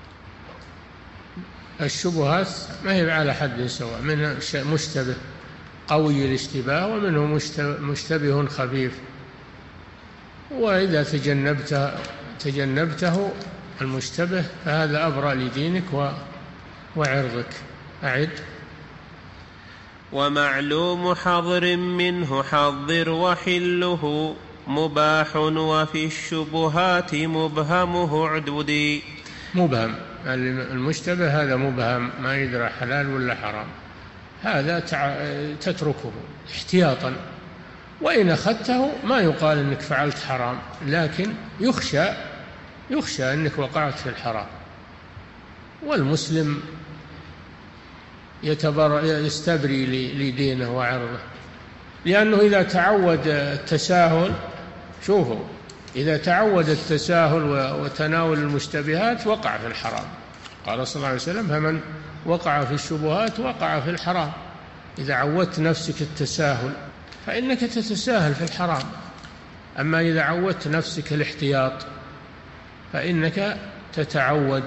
الشبهات ما هي على حد سواء، منها مشتبه قوي الاشتباه، ومنه مشتبه خفيف، وإذا تجنبته المشتبه فهذا أبرأ لدينك وعرضك. أعد. ومعلوم حظر منه حظر وحله مباح وفي الشبهات مبهمه اعددي. مبهم، المشتبه هذا مبهم، ما يدرى حلال ولا حرام، هذا تتركه احتياطا، وإن أخذته ما يقال أنك فعلت حرام، لكن يخشى أنك وقعت في الحرام. والمسلم يستبري لدينه وعرضه، لأنه إذا تعود التساهل، شوفوا، إذا تعود التساهل وتناول المشتبهات وقع في الحرام. قال صلى الله عليه وسلم: فمن وقع في الشبهات وقع في الحرام. إذا عودت نفسك التساهل فإنك تتساهل في الحرام، أما إذا عودت نفسك الاحتياط فإنك تتعود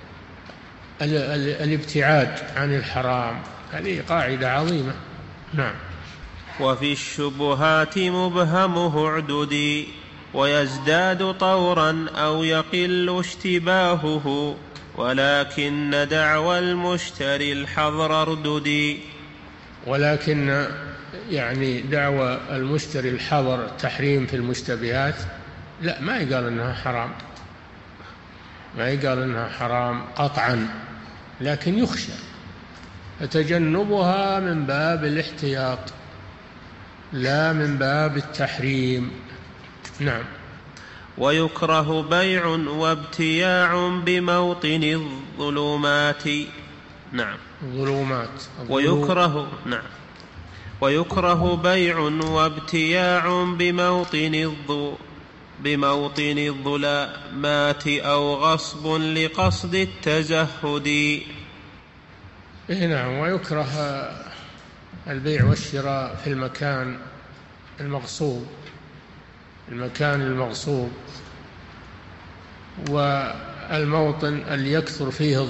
الابتعاد عن الحرام. هذه قاعدة عظيمة. نعم. وفي الشبهات مبهمه اعددي ويزداد طورا أو يقل اشتباهه ولكن دعوى المشتري الحظر ارددي. ولكن يعني دعوى المشتري الحظر التحريم في المشتبهات، لا، ما يقال أنها حرام، ما يقال أنها حرام قطعا، لكن يخشى، فتجنبها من باب الاحتياط لا من باب التحريم. نعم. ويكره بيع وابتياع بموطن الظلمات. نعم. ويكره بيع وابتياع بموطن الظلمات أو غصب لقصد التزهد. نعم. ويكره البيع والشراء في المكان المغصوب، والموطن اللي يكثر فيه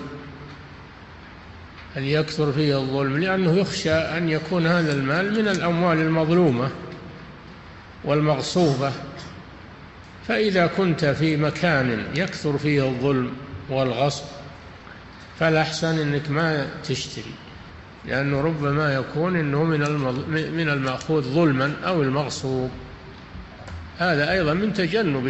الظلم، لأنه يخشى أن يكون هذا المال من الأموال المظلومة والمغصوبة. فإذا كنت في مكان يكثر فيه الظلم والغصب فالأحسن أنك ما تشتري، لأنه ربما يكون أنه من المأخوذ ظلما أو المغصوب. هذا أيضا من تجنب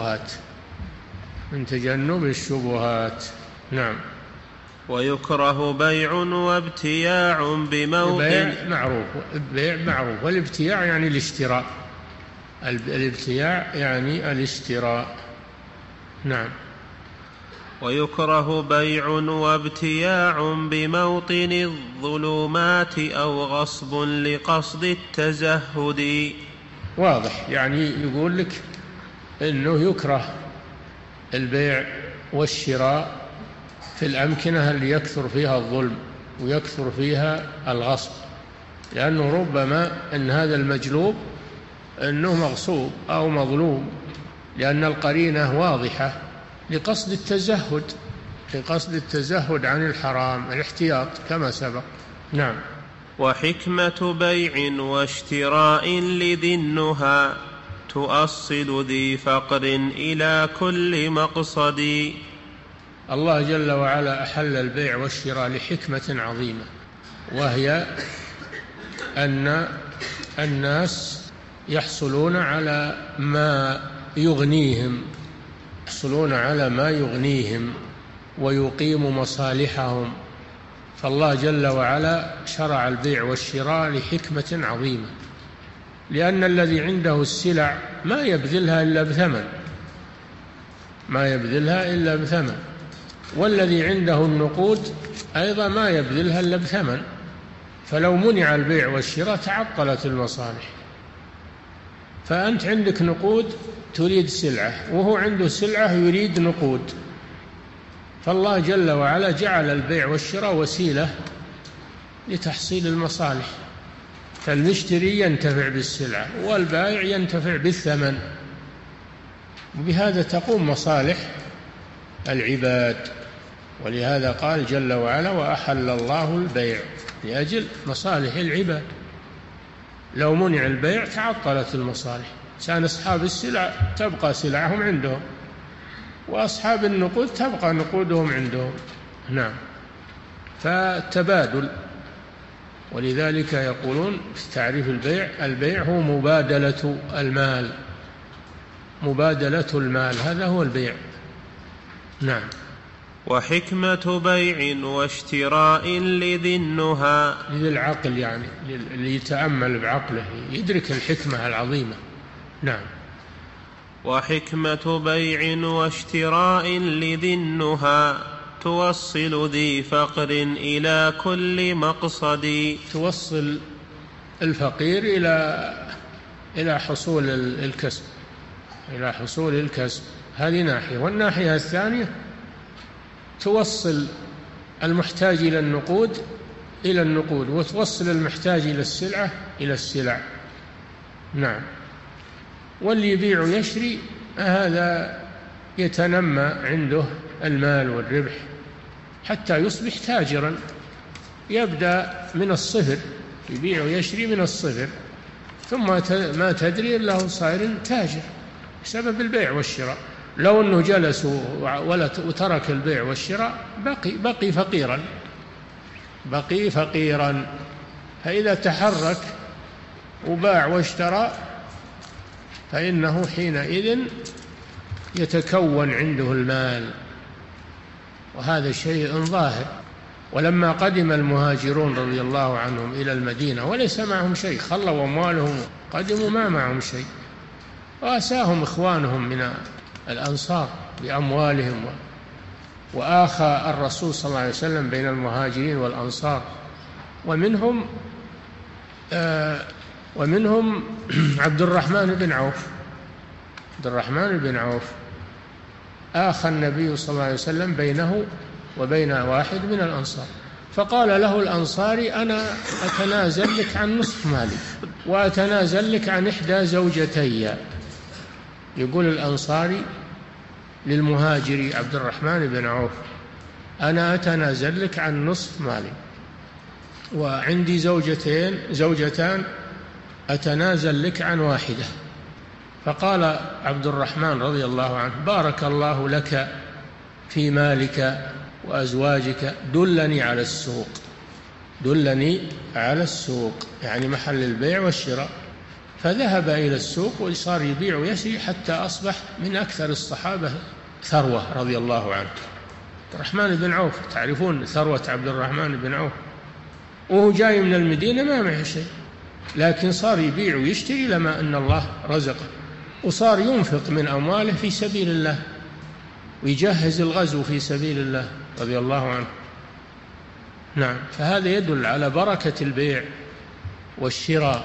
الشبهات. نعم. ويكره بيع وابتياع بموطن. البيع معروف، والابتياع يعني الاشتراء. نعم. ويكره بيع وابتياع بموطن الظلمات أو غصب لقصد التزهد. واضح، يعني يقول لك إنه يكره البيع والشراء في الأمكنة اللي يكثر فيها الظلم ويكثر فيها الغصب، لأنه ربما أن هذا المجلوب أنه مغصوب أو مظلوم، لأن القرينة واضحة لقصد التزهد عن الحرام، الاحتياط كما سبق. نعم. وحكمة بيع واشتراء لذي النهى تؤصل ذي فقر إلى كل مقصد. الله جل وعلا أحل البيع والشراء لحكمة عظيمة، وهي أن الناس يحصلون على ما يغنيهم ويقيم مصالحهم. فالله جل وعلا شرع البيع والشراء لحكمة عظيمة، لأن الذي عنده السلع ما يبذلها إلا بثمن، والذي عنده النقود أيضا ما يبذلها إلا بثمن. فلو منع البيع والشراء تعطلت المصالح. فأنت عندك نقود تريد سلعة، وهو عنده سلعة يريد نقود، فالله جل وعلا جعل البيع والشراء وسيلة لتحصيل المصالح، فالمشتري ينتفع بالسلعة والبائع ينتفع بالثمن، وبهذا تقوم مصالح العباد. ولهذا قال جل وعلا: وأحل الله البيع، لأجل مصالح العباد. لو منع البيع تعطلت المصالح، كان أصحاب السلع تبقى سلعهم عندهم، وأصحاب النقود تبقى نقودهم عندهم. نعم. فالتبادل، ولذلك يقولون في تعريف البيع هو مبادلة المال، هذا هو البيع. نعم. وحكمة بيع واشتراء لذي النهى، لذي العقل، يعني اللي يتأمل بعقله يدرك الحكمة العظيمة. نعم. وحكمة بيع واشتراء لذي النهى توصل ذي فقر إلى كل مقصد. توصل الفقير إلى حصول الكسب، هذه ناحية. والناحية الثانية توصل المحتاج إلى النقود وتوصل المحتاج إلى السلع. نعم. واللي يبيع ويشتري هذا يتنمى عنده المال والربح حتى يصبح تاجرا، يبدأ من الصفر، يبيع ويشتري من الصفر، ثم ما تدري إلا هو صار تاجر بسبب البيع والشراء. لو أنه جلس وترك البيع والشراء بقي فقيرا. فإذا تحرك وباع واشترى فإنه حينئذ يتكون عنده المال، وهذا شيء ظاهر. ولما قدم المهاجرون رضي الله عنهم إلى المدينة وليس معهم شيء، خلوا أموالهم، قدموا ما معهم شيء، وأساهم إخوانهم من الأنصار بأموالهم، وآخى الرسول صلى الله عليه وسلم بين المهاجرين والأنصار. ومنهم عبد الرحمن بن عوف آخى النبي صلى الله عليه وسلم بينه وبين واحد من الأنصار، فقال له الأنصاري: أنا أتنازل لك عن نصف مالي وأتنازل لك عن إحدى زوجتي. يقول الأنصاري للمهاجري عبد الرحمن بن عوف: أنا أتنازل لك عن نصف مالي وعندي زوجتان أتنازل لك عن واحدة. فقال عبد الرحمن رضي الله عنه: بارك الله لك في مالك وأزواجك، دلني على السوق، يعني محل البيع والشراء. فذهب إلى السوق وصار يبيع ويشتري حتى أصبح من أكثر الصحابة ثروة رضي الله عنه. عبد الرحمن بن عوف، تعرفون ثروة عبد الرحمن بن عوف، وهو جاي من المدينة ما معه شيء، لكن صار يبيع ويشتري لما أن الله رزقه، وصار ينفق من أمواله في سبيل الله، ويجهز الغزو في سبيل الله رضي الله عنه. نعم، فهذا يدل على بركة البيع والشراء،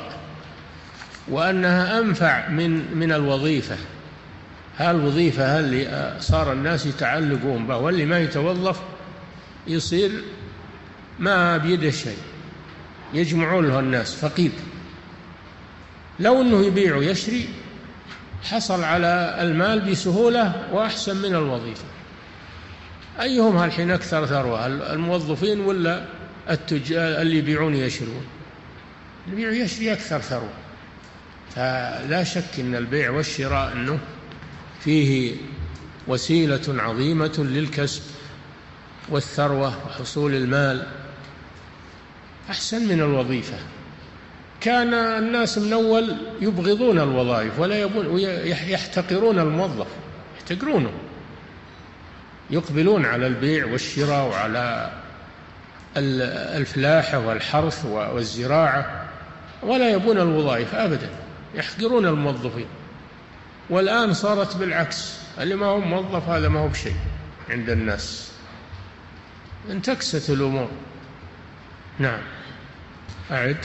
وأنها أنفع من الوظيفة. الوظيفة اللي صار الناس يتعلقون بها، واللي ما يتوظف يصير ما بيده شيء، يجمعون له الناس فقير. لو أنه يبيع ويشري حصل على المال بسهولة وأحسن من الوظيفة. أيهم الحين أكثر ثروة، الموظفين ولا التجار اللي يبيعون ويشرون؟ اللي يبيع ويشري أكثر ثروة. فلا شك أن البيع والشراء أنه فيه وسيلة عظيمة للكسب والثروة وحصول المال، أحسن من الوظيفة. كان الناس من أول يبغضون الوظائف ولا يحتقرون الموظف، يحتقرونه، يقبلون على البيع والشراء وعلى الفلاحة والحرث والزراعة، ولا يبون الوظائف أبدا، يحقرون الموظفين. والآن صارت بالعكس، اللي ما هو موظف هذا ما هو بشيء عند الناس، انتكست الأمور. نعم، أعد.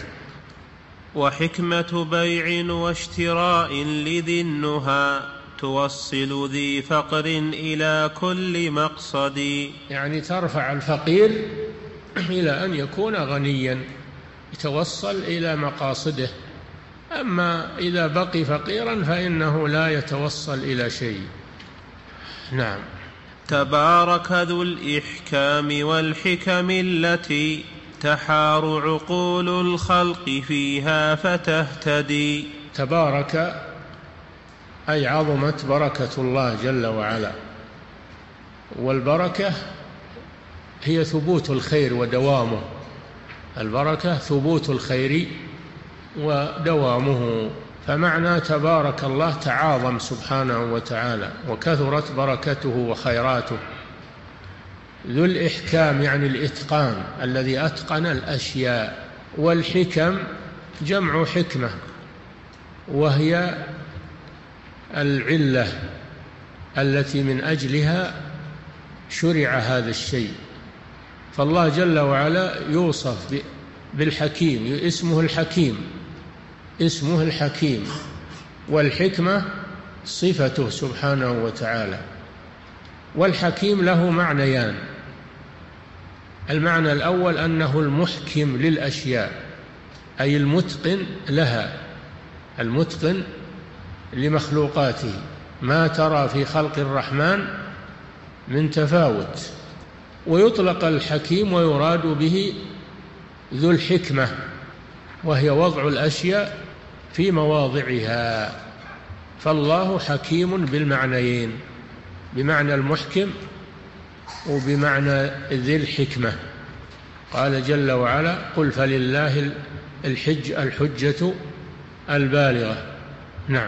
وحكمة بيع واشتراء لذي النهى توصل ذي فقر إلى كل مقصد. يعني ترفع الفقير إلى أن يكون غنيا، يتوصل إلى مقاصده. أما إذا بقي فقيرا فإنه لا يتوصل إلى شيء. نعم. تبارك ذو الإحكام والحكم التي تحار عقول الخلق فيها فتهتدي. تبارك أي عظمت بركة الله جل وعلا، والبركة هي ثبوت الخير ودوامه. البركة ثبوت الخير ودوامه، فمعنى تبارك الله تعاظم سبحانه وتعالى وكثرت بركته وخيراته. ذو الإحكام يعني الإتقان، الذي أتقن الأشياء. والحكم جمع حكمة، وهي العلة التي من أجلها شرع هذا الشيء. فالله جل وعلا يوصف بالحكيم، اسمه الحكيم، اسمه الحكيم، والحكمة صفته سبحانه وتعالى. والحكيم له معنيان: المعنى الأول أنه المحكم للأشياء، أي المتقن لها، المتقن لمخلوقاته. ما ترى في خلق الرحمن من تفاوت. ويطلق الحكيم ويراد به ذو الحكمة، وهي وضع الأشياء في مواضعها. فالله حكيم بالمعنيين، بمعنى المحكم وبمعنى ذي الحكمة. قال جل وعلا: قل فلله الحجة البالغة. نعم.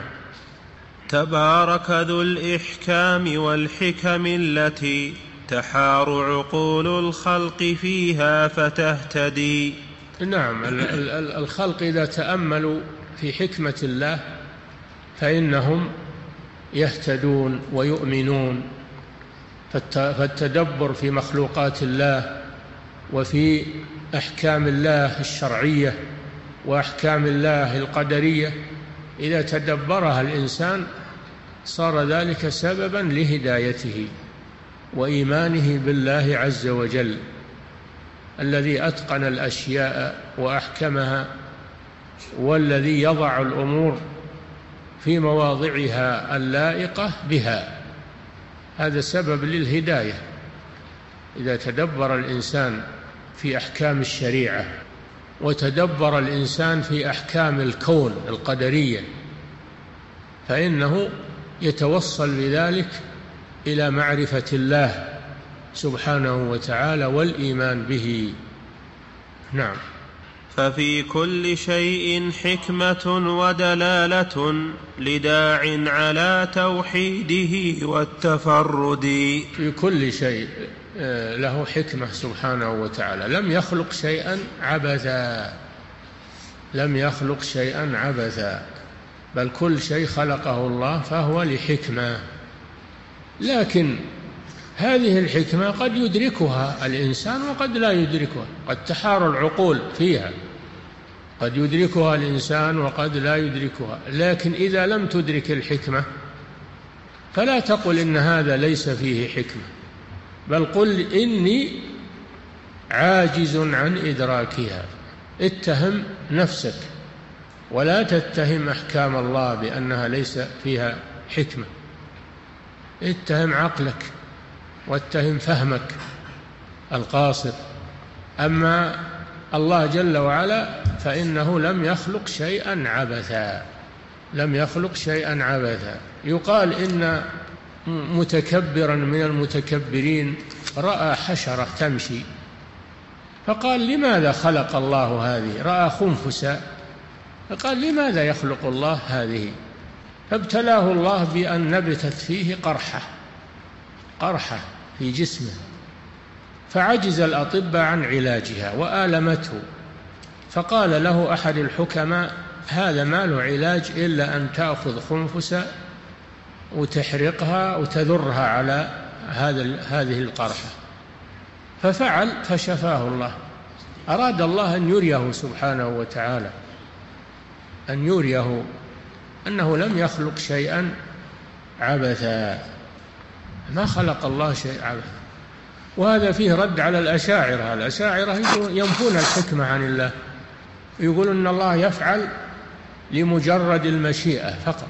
تبارك ذو الإحكام والحكم التي تحار عقول الخلق فيها فتهتدي. نعم، الخلق إذا تأملوا في حكمة الله فإنهم يهتدون ويؤمنون. فالتدبر في مخلوقات الله وفي أحكام الله الشرعية وأحكام الله القدرية، إذا تدبرها الإنسان صار ذلك سببا لهدايته وإيمانه بالله عز وجل، الذي أتقن الأشياء وأحكمها، والذي يضع الأمور في مواضعها اللائقة بها. هذا سبب للهداية. إذا تدبر الإنسان في أحكام الشريعة وتدبر الإنسان في أحكام الكون القدرية فإنه يتوصل بذلك إلى معرفة الله سبحانه وتعالى والإيمان به. نعم. ففي كل شيء حكمة ودلالة لداع على توحيده والتفرد. في كل شيء له حكمة سبحانه وتعالى. لم يخلق شيئا عبثا، لم يخلق شيئا عبثا، بل كل شيء خلقه الله فهو لحكمة. لكن هذه الحكمة قد يدركها الإنسان وقد لا يدركها، قد تحار العقول فيها، قد يدركها الإنسان وقد لا يدركها. لكن إذا لم تدرك الحكمة فلا تقل إن هذا ليس فيه حكمة، بل قل إني عاجز عن إدراكها. اتهم نفسك ولا تتهم أحكام الله بأنها ليس فيها حكمة. اتهم عقلك واتهم فهمك القاصر. أما الله جل وعلا فإنه لم يخلق شيئا عبثا، لم يخلق شيئا عبثا. يقال إن متكبرا من المتكبرين رأى حشرة تمشي فقال لماذا خلق الله هذه؟ رأى خنفسا فقال لماذا يخلق الله هذه؟ فابتلاه الله بأن نبتت فيه قرحة في جسمه، فعجز الأطباء عن علاجها وآلمته، فقال له أحد الحكماء هذا ما له علاج إلا أن تأخذ خنفسا وتحرقها وتذرها على هذه القرحة. ففعل فشفاه الله. أراد الله أن يريه سبحانه وتعالى، أن يريه أنه لم يخلق شيئا عبثا، ما خلق الله شيء عبثا. وهذا فيه رد على الأشاعرة. الأشاعرة ينفون الحكمة عن الله، يقولون أن الله يفعل لمجرد المشيئة فقط،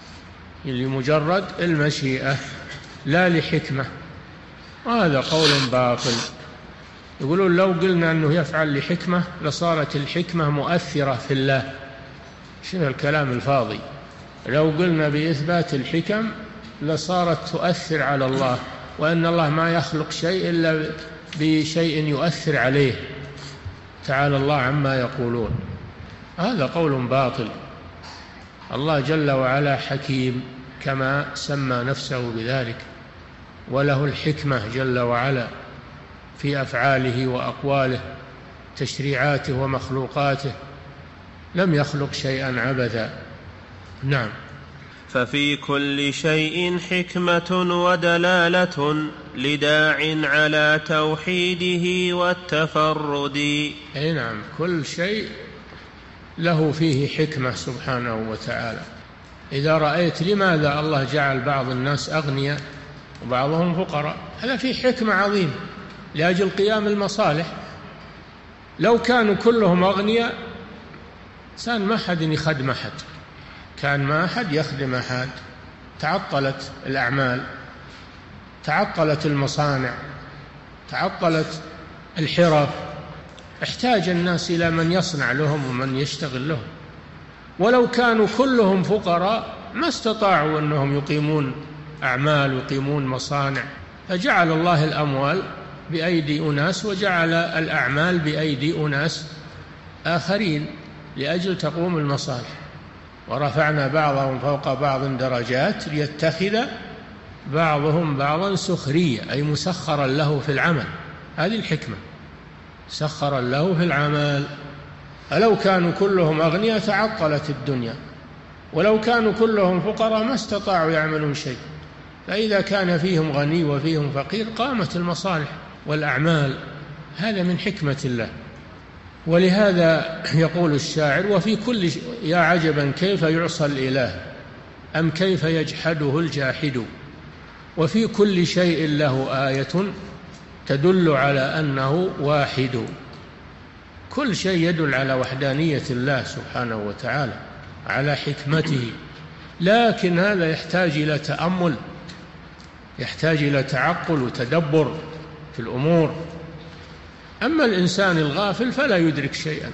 لمجرد المشيئة لا لحكمة، وهذا قول باطل. يقولون لو قلنا أنه يفعل لحكمة لصارت الحكمة مؤثرة في الله. شنو الكلام الفاضي؟ لو قلنا بإثبات الحكم لصارت تؤثر على الله، وأن الله ما يخلق شيء إلا بشيء يؤثر عليه، تعالى الله عما يقولون. هذا قول باطل. الله جل وعلا حكيم كما سمى نفسه بذلك، وله الحكمة جل وعلا في أفعاله وأقواله، تشريعاته ومخلوقاته، لم يخلق شيئا عبثا. نعم. ففي كل شيء حكمة ودلالة لداع على توحيده والتفرد. أي نعم، كل شيء له فيه حكمة سبحانه وتعالى. إذا رأيت لماذا الله جعل بعض الناس أغنياء وبعضهم فقراء، هذا فيه حكمة عظيمة لأجل قيام المصالح. لو كانوا كلهم أغنياء كان ما أحد يخدم أحد، كان ما أحد يخدم أحد، تعطلت الأعمال، تعطلت المصانع، تعطلت الحرف، احتاج الناس إلى من يصنع لهم ومن يشتغل لهم. ولو كانوا كلهم فقراء ما استطاعوا أنهم يقيمون أعمال ويقيمون مصانع، فجعل الله الأموال بأيدي أناس وجعل الأعمال بأيدي أناس آخرين لأجل تقوم المصالح. ورفعنا بعضهم فوق بعض درجات ليتخذ بعضهم بعضا سخريا، أي مسخرا له في العمل. هذه الحكمة، سخرا له في العمل. ألو كانوا كلهم أغنياء تعطلت الدنيا، ولو كانوا كلهم فقراء ما استطاعوا يعملون شيء. فإذا كان فيهم غني وفيهم فقير قامت المصالح والأعمال. هذا من حكمة الله. ولهذا يقول الشاعر: وفي كل يا عجبا كيف يعصى الإله أم كيف يجحده الجاحد، وفي كل شيء له آية تدل على أنه واحد. كل شيء يدل على وحدانية الله سبحانه وتعالى، على حكمته، لكن هذا يحتاج إلى تأمل، يحتاج إلى تعقل وتدبر في الأمور. أما الإنسان الغافل فلا يدرك شيئا،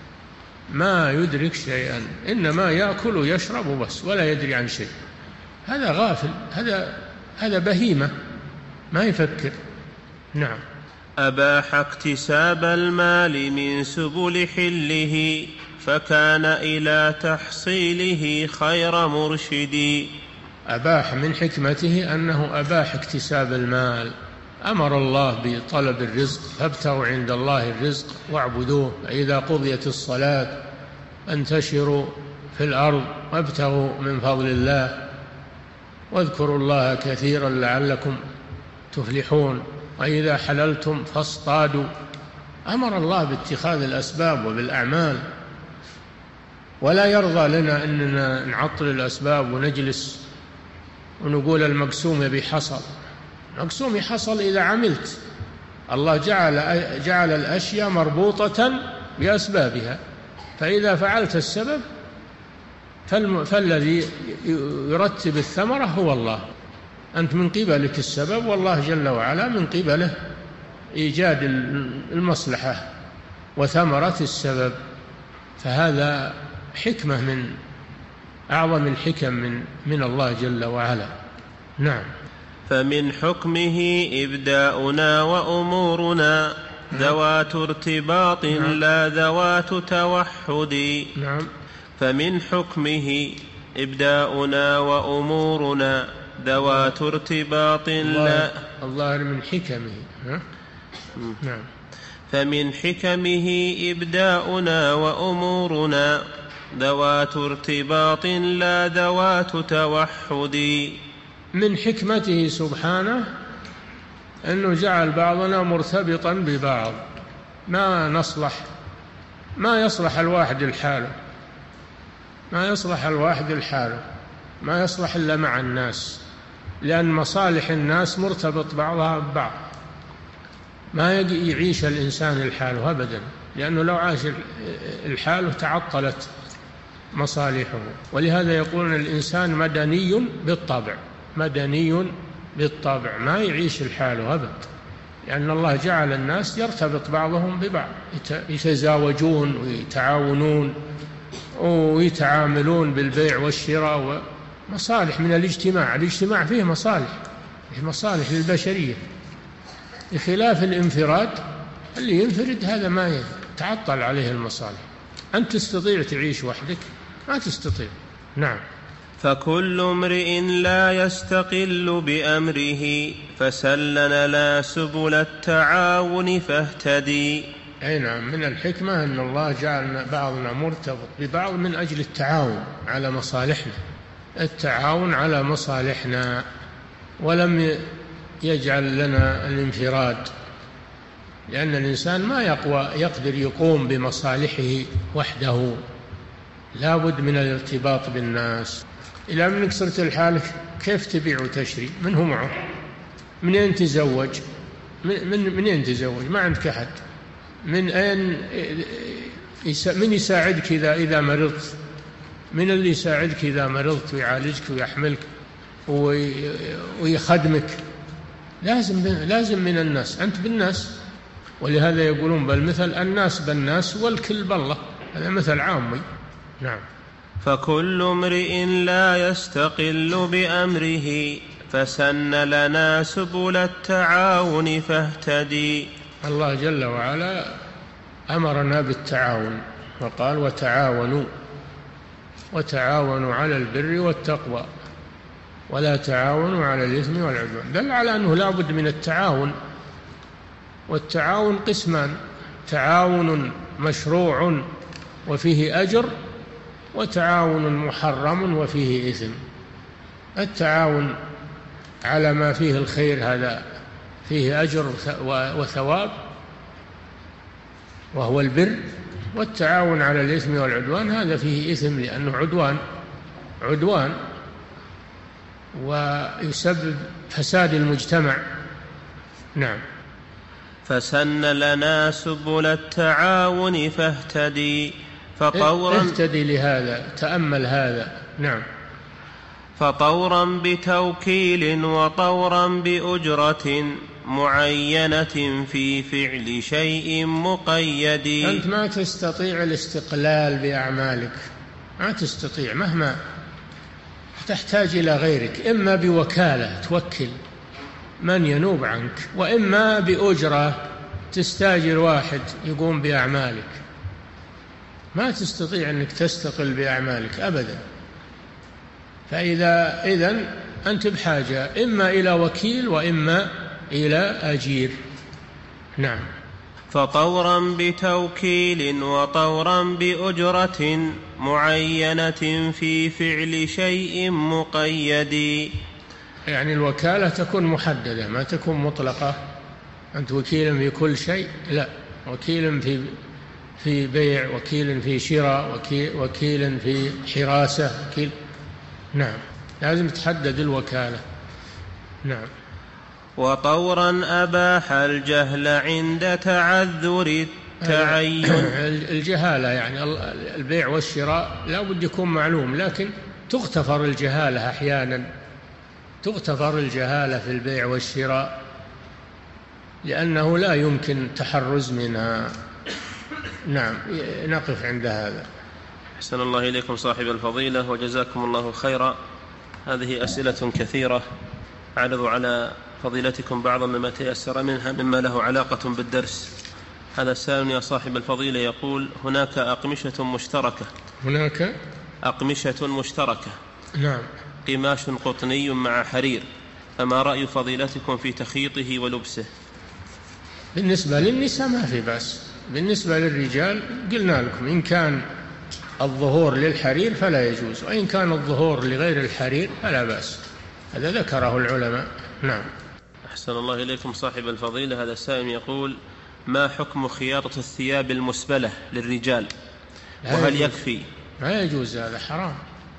ما يدرك شيئا، إنما يأكل ويشرب بس ولا يدري عن شيء. هذا غافل، هذا بهيمة ما يفكر. نعم. أباح اكتساب المال من سبل حله فكان إلى تحصيله خير مرشد. أباح من حكمته أنه أباح اكتساب المال. أمر الله بطلب الرزق: فابتغوا عند الله الرزق واعبدوه، فإذا قضيت الصلاة انتشروا في الأرض وابتغوا من فضل الله واذكروا الله كثيرا لعلكم تفلحون، وإذا حللتم فاصطادوا. أمر الله باتخاذ الأسباب وبالأعمال، ولا يرضى لنا أننا نعطل الأسباب ونجلس ونقول المقسوم يبي حصل. المقسوم يحصل إذا عملت. الله جعل الأشياء مربوطة بأسبابها، فإذا فعلت السبب فالذي يرتب الثمرة هو الله. أنت من قبلك السبب، والله جل وعلا من قبله إيجاد المصلحة وثمرة السبب. فهذا حكمة من أعظم الحكم من الله جل وعلا. نعم. فمن حكمه إبداؤنا وأمورنا ذوات ارتباط لا ذوات توحد. نعم. فمن حكمه إبداؤنا وأمورنا ذوات ارتباط لا الظاهر من حكمه. نعم. فمن حكمه إبداؤنا وأمورنا ذوات ارتباط لا ذوات توحد. من حكمته سبحانه أنه جعل بعضنا مرتبطا ببعض، ما يصلح الواحد لحاله، ما يصلح إلا مع الناس، لأن مصالح الناس مرتبط بعضها ببعض. ما يعيش الإنسان لحاله أبدا، لأنه لو عاش لحاله تعطلت مصالحه. ولهذا يقولون الإنسان مدني بالطبع، ما يعيش لحاله أبدا، لأن الله جعل الناس يرتبط بعضهم ببعض، يتزاوجون ويتعاونون ويتعاملون بالبيع والشراء، ومصالح من الاجتماع فيه مصالح للبشرية، بخلاف الانفراد. اللي ينفرد هذا ما يتعطل عليه المصالح. أنت تستطيع تعيش وحدك؟ ما تستطيع. نعم. فكل امرئ لا يستقل بأمره فسلن لا سبل التعاون فاهتدي. أي نعم. من الحكمة أن الله جعل بعضنا مرتبط ببعض من أجل التعاون على مصالحنا، ولم يجعل لنا الانفراد، لأن الإنسان ما يقدر يقوم بمصالحه وحده، لا بد من الارتباط بالناس. إلى منك صرت لحالك كيف تبيع وتشري؟ من هو معه؟ منين تزوج؟ منين تزوج؟ ما عندك أحد. من يساعدك إذا مرضت؟ من اللي يساعدك إذا مرضت ويعالجك ويحملك ويخدمك؟ لازم من الناس، أنت بالناس. ولهذا يقولون بالمثل الناس بالناس والكل بالله، هذا مثل عامي. نعم. فكل امرئ لا يستقل بأمره فسن لنا سبل التعاون فاهتدي. الله جل وعلا أمرنا بالتعاون، وقال وتعاونوا على البر والتقوى ولا تعاونوا على الإثم والعدوان. دل على أنه لا بد من التعاون، والتعاون قسمان: تعاون مشروع وفيه أجر، وتعاون محرم وفيه إثم. التعاون على ما فيه الخير هذا فيه أجر وثواب وهو البر، والتعاون على الإثم والعدوان هذا فيه إثم، لأنه عدوان ويسبب فساد المجتمع. نعم. فسن لنا سبل التعاون فاهتدي. اهتدي لهذا، تأمل هذا. نعم. فطورا بتوكيل وطورا بأجرة معينة في فعل شيء مقيد. أنت ما تستطيع الاستقلال بأعمالك، ما تستطيع، مهما تحتاج إلى غيرك، إما بوكالة توكل من ينوب عنك، وإما بأجرة تستاجر واحد يقوم بأعمالك. ما تستطيع أنك تستقل بأعمالك أبدا. إذن أنت بحاجة إما إلى وكيل وإما إلى أجير. نعم. فطورا بتوكيل وطورا بأجرة معينة في فعل شيء مقيد. يعني الوكالة تكون محددة، ما تكون مطلقة. أنت وكيل في كل شيء، لا، وكيل في بيع، وكيل في شراء، وكيل في حراسة، وكيل. نعم، لازم تحدد الوكالة. نعم. وطورا أباح الجهل عند تعذر التعين. الجهالة يعني البيع والشراء لا بد يكون معلوم، لكن تغتفر الجهالة أحيانا، تغتفر الجهالة في البيع والشراء لأنه لا يمكن تحرز منها. نعم، نقف عند هذا. أحسن الله إليكم صاحب الفضيلة وجزاكم الله خيرا. هذه أسئلة كثيرة، أعرض على فضيلتكم بعضا مما تيسر منها مما له علاقة بالدرس. هذا السائل يا صاحب الفضيلة يقول: هناك أقمشة مشتركة. هناك أقمشة مشتركة. نعم. قماش قطني مع حرير، فما رأي فضيلتكم في تخيطه ولبسه؟ بالنسبة للنساء ما في بأس، بالنسبة للرجال قلنا لكم إن كان الظهور للحرير فلا يجوز، وإن كان الظهور لغير الحرير فلا بأس، هذا ذكره العلماء. نعم. أحسن الله إليكم صاحب الفضيلة. هذا السائل يقول: ما حكم خياطة الثياب المسبلة للرجال، وهل يكفي؟ ما يجوز، هذا حرام.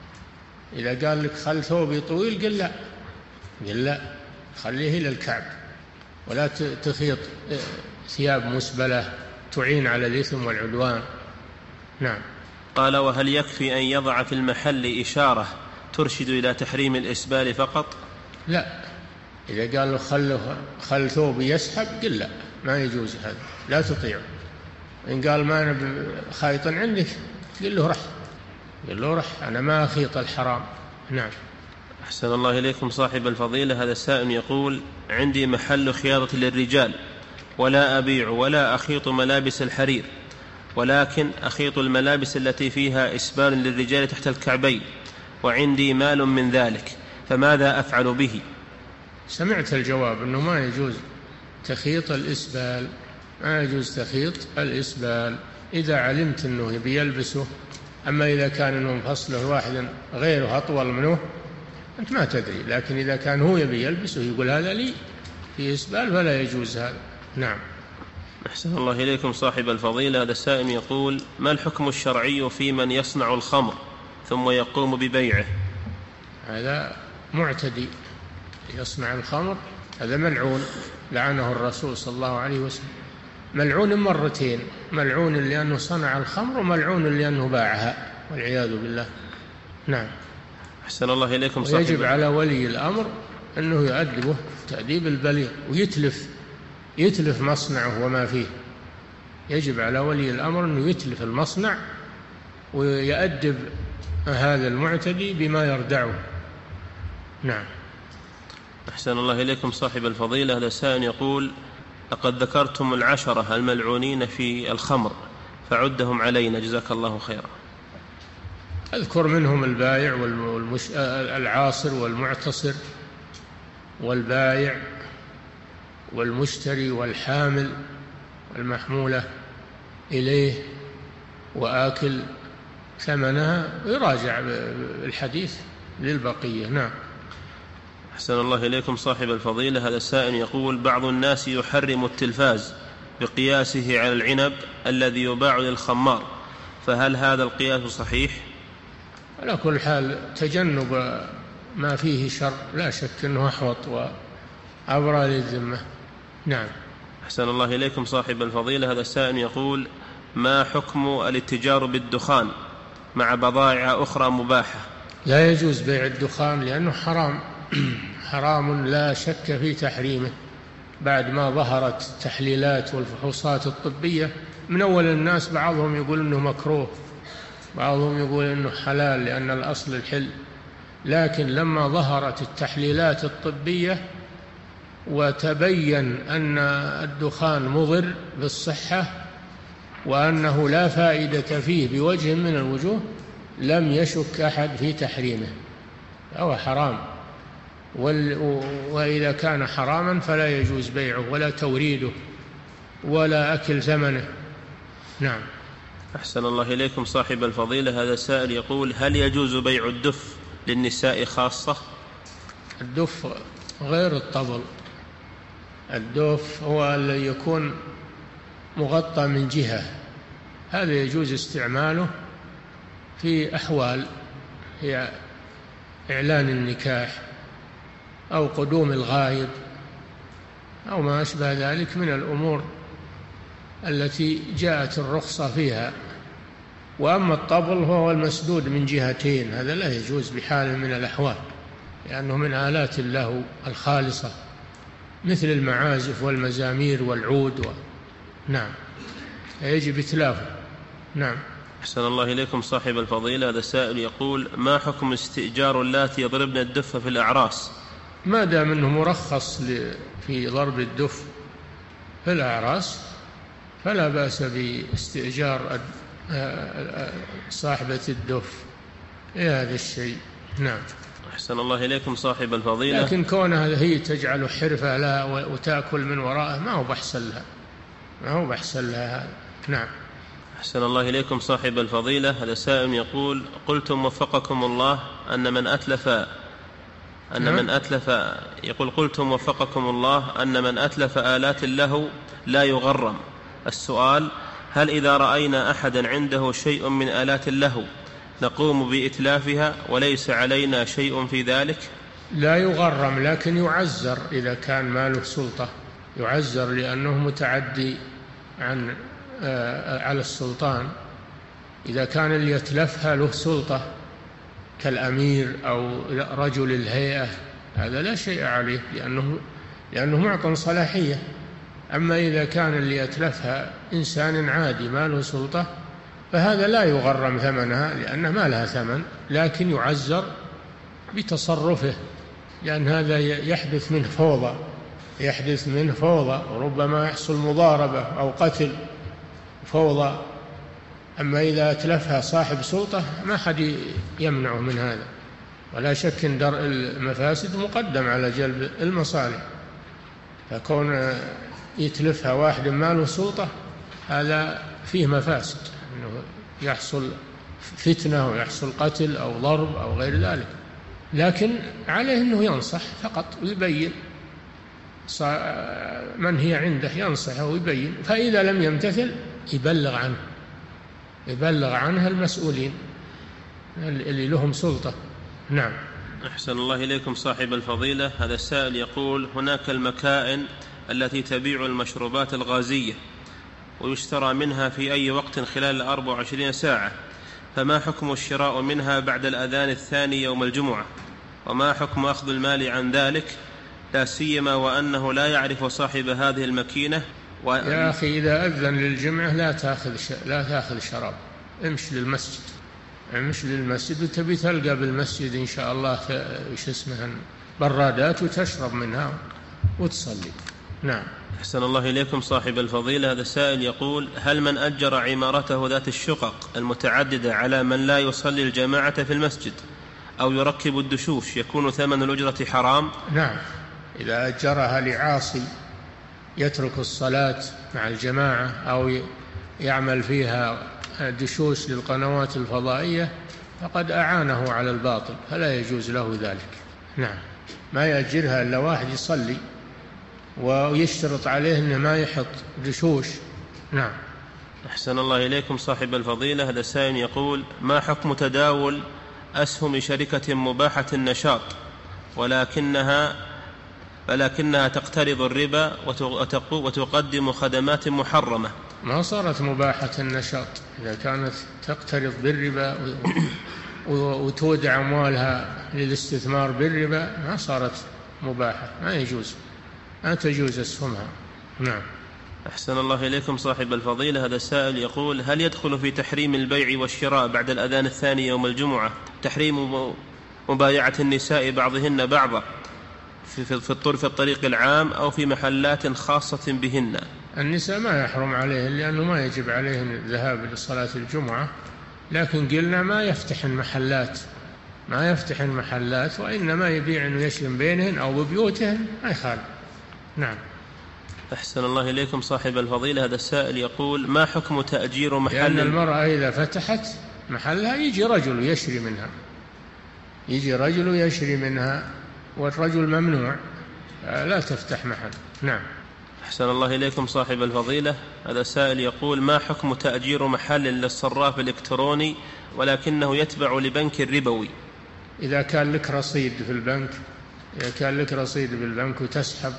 إذا قال لك خل ثوبي طويل قل لا، قل لا، خليه إلى الكعب، ولا تخيط ثياب مسبلة تعين على الإثم والعدوان. نعم. قال: وهل يكفي أن يضع في المحل إشارة ترشد إلى تحريم الإسبال فقط؟ لا، إذا قال له خل ثوبي يسحب قل لا، ما يجوز هذا، لا تطيعه. إن قال ما أنا خايط عندك قل له رح، قل له رح، أنا ما أخيط الحرام. نعم. أحسن الله إليكم صاحب الفضيلة. هذا السائل يقول: عندي محل خياطة للرجال ولا أبيع ولا أخيط ملابس الحرير، ولكن أخيط الملابس التي فيها إسبال للرجال تحت الكعبين، وعندي مال من ذلك، فماذا أفعل به؟ سمعت الجواب أنه ما يجوز تخيط الإسبال، ما يجوز تخيط الإسبال إذا علمت أنه يبي يلبسه. أما إذا كان أنه مفصله واحدا غيره أطول منه أنت ما تدري، لكن إذا كان هو يبي يلبسه يقول هذا لي في إسبال فلا يجوز هذا. نعم. أحسن الله إليكم صاحب الفضيلة. هذا السائل يقول: ما الحكم الشرعي في من يصنع الخمر ثم يقوم ببيعه؟ هذا معتدي، يصنع الخمر هذا ملعون، لعنه الرسول صلى الله عليه وسلم، ملعون مرتين، ملعون لأنه صنع الخمر، وملعون لأنه باعها، والعياذ بالله. نعم. أحسن الله إليكم صاحب. ويجب على ولي الأمر أنه يؤدبه تأديب البليغ، ويتلف مصنعه وما فيه. يجب على ولي الأمر أنه يتلف المصنع ويؤدب هذا المعتدي بما يردعه. نعم. أحسن الله إليكم صاحب الفضيلة. هذا سائل يقول: لقد ذكرتم 10 الملعونين في الخمر، فعدهم علينا جزاك الله خيرا. أذكر منهم البائع العاصر والمعتصر والبائع والمشتري والحامل والمحمولة إليه وآكل ثمنها، ويراجع الحديث للبقية. نعم. أحسن الله إليكم صاحب الفضيلة. هذا السائل يقول: بعض الناس يحرم التلفاز بقياسه على العنب الذي يباع للخمار، فهل هذا القياس صحيح؟ على كل حال تجنب ما فيه شر لا شك أنه أحوط وأبرى للذمة. نعم. أحسن الله إليكم صاحب الفضيلة. هذا السائل يقول: ما حكم الاتجار بالدخان مع بضائع أخرى مباحة؟ لا يجوز بيع الدخان لأنه حرام، حرام لا شك في تحريمه، بعد ما ظهرت التحليلات والفحوصات الطبية. من أول الناس بعضهم يقول أنه مكروه، بعضهم يقول أنه حلال لأن الأصل الحل، لكن لما ظهرت التحليلات الطبية وتبين أن الدخان مضر بالصحة وأنه لا فائدة فيه بوجه من الوجوه، لم يشك أحد في تحريمه، هو حرام. وإذا كان حراما فلا يجوز بيعه ولا توريده ولا أكل ثمنه. نعم. أحسن الله إليكم صاحب الفضيلة. هذا السائل يقول: هل يجوز بيع الدف للنساء خاصة؟ الدف غير الطبل. الدف هو الذي يكون مغطى من جهة، هذا يجوز استعماله في أحوال هي إعلان النكاح أو قدوم الغائب أو ما أشبه ذلك من الأمور التي جاءت الرخصة فيها. وأما الطبل هو المسدود من جهتين، هذا لا يجوز بحال من الأحوال، لأنه من آلات اللهو الخالصة مثل المعازف والمزامير والعود نعم، يجب إتلافه. نعم. أحسن الله إليكم صاحب الفضيلة. هذا سائل يقول: ما حكم استئجار اللاتي يضربن الدف في الأعراس؟ ما دام أنه مرخص في ضرب الدف في الأعراس فلا بأس باستئجار صاحبة الدف هذا الشيء. نعم. أحسن الله إليكم صاحب الفضيلة. لكن كونها هي تجعل حرفة لها وتأكل من وراءه ما هو بحسن لها. نعم. أحسن الله إليكم صاحب الفضيلة. هذا سائل يقول: قلتم وفقكم الله أن من أتلف آلات اللهو لا يغرم. السؤال: هل إذا رأينا أحدا عنده شيء من آلات اللهو نقوم بإتلافها وليس علينا شيء في ذلك؟ لا يغرم، لكن يعزر إذا كان ماله سلطة، يعزر لأنه متعدي على السلطان. إذا كان اللي يتلفها له سلطة كالأمير أو رجل الهيئة هذا لا شيء عليه لأنه معطى صلاحية. أما إذا كان اللي يتلفها إنسان عادي ما له سلطة فهذا لا يغرم ثمنها لأنه ما لها ثمن، لكن يعزر بتصرفه، لأن هذا يحدث منه فوضى وربما يحصل مضاربة أو قتل، فوضى. أما إذا أتلفها صاحب سلطة ما حد يمنعه من هذا، ولا شك أن درء المفاسد مقدم على جلب المصالح. فكون يتلفها واحد ما له سلطة هذا فيه مفاسد، أنه يحصل فتنة ويحصل قتل أو ضرب أو غير ذلك. لكن عليه أنه ينصح فقط ويبين من هي عنده، ينصحه ويبين، فإذا لم يمتثل يبلغ عنها المسؤولين اللي لهم سلطة. نعم. أحسن الله إليكم صاحب الفضيلة. هذا السائل يقول: هناك المكائن التي تبيع المشروبات الغازية ويشترى منها في أي وقت خلال 24 ساعة، فما حكم الشراء منها بعد الأذان الثاني يوم الجمعة؟ وما حكم أخذ المال عن ذلك، لا سيما وأنه لا يعرف صاحب هذه المكينة؟ يا أخي إذا أذن للجمعة لا تأخذ شراب، امشي للمسجد وتبي تلقى بالمسجد إن شاء الله برادات وتشرب منها وتصلي. نعم. أحسن الله إليكم صاحب الفضيلة. هذا السائل يقول: هل من أجر عمارته ذات الشقق المتعددة على من لا يصلي الجماعة في المسجد أو يركب الدشوش يكون ثمن الأجرة حرام؟ نعم، إذا أجرها لعاصي يترك الصلاة مع الجماعة أو يعمل فيها دشوش للقنوات الفضائية فقد أعانه على الباطل، فلا يجوز له ذلك. نعم، ما يأجرها إلا واحد يصلي ويشترط عليه أنه ما يحط دشوش. نعم. أحسن الله إليكم صاحب الفضيلة. هذا سائل يقول: ما حكم تداول أسهم شركة مباحة النشاط ولكنها تقترض الربا وتقدم خدمات محرمة؟ ما صارت مباحة النشاط إذا كانت تقترض بالربا وتودع أموالها للاستثمار بالربا، ما صارت مباحة، ما تجوز أسهمها. نعم. أحسن الله إليكم صاحب الفضيلة. هذا السائل يقول: هل يدخل في تحريم البيع والشراء بعد الأذان الثاني يوم الجمعة تحريم مبايعة النساء بعضهن بعضا في الطريق العام أو في محلات خاصة بهن؟ النساء ما يحرم عليهن لأنه ما يجب عليهن الذهاب لصلاة الجمعة، لكن قلنا ما يفتح المحلات وإنما يبيع ويشري بينهن أو ببيوتهن، ما يخالف. نعم. أحسن الله إليكم صاحب الفضيلة. هذا السائل يقول: ما حكم تأجير محل؟ لأن المرأة إذا فتحت محلها يجي رجل يشري منها والرجل ممنوع، لا تفتح محل. نعم. أحسن الله إليكم صاحب الفضيلة، هذا سائل يقول: ما حكم تأجير محل للصراف الإلكتروني ولكنه يتبع لبنك ربوي؟ إذا كان لك رصيد في البنك، إذا كان لك رصيد بالبنك وتسحب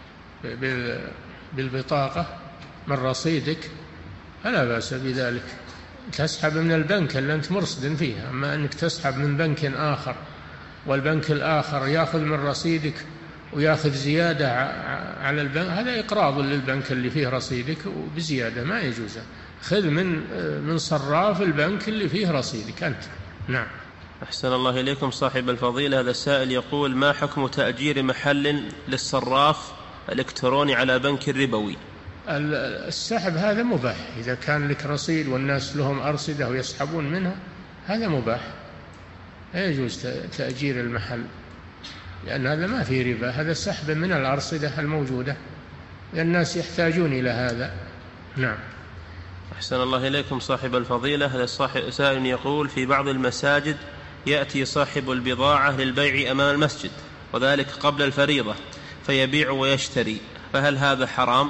بالبطاقة من رصيدك فلا بأس بذلك، تسحب من البنك اللي أنت مرصد فيه. أما أنك تسحب من بنك آخر والبنك الآخر يأخذ من رصيدك ويأخذ زيادة على البنك، هذا إقراض للبنك اللي فيه رصيدك وبزيادة، ما يجوز. خذ من صراف البنك اللي فيه رصيدك أنت. نعم. أحسن الله إليكم صاحب الفضيلة، هذا السائل يقول: ما حكم تأجير محل للصراف الإلكتروني على بنك ربوي؟ السحب هذا مباح، إذا كان لك رصيد والناس لهم أرصدة ويسحبون منها هذا مباح، لا يجوز تأجير المحل، لأن هذا ما فيه ربا، هذا سحب من الأرصدة الموجودة، لأن الناس يحتاجون إلى هذا. نعم. أحسن الله إليكم صاحب الفضيلة، هذا سائل يقول: في بعض المساجد يأتي صاحب البضاعة للبيع أمام المسجد وذلك قبل الفريضة فيبيع ويشتري، فهل هذا حرام؟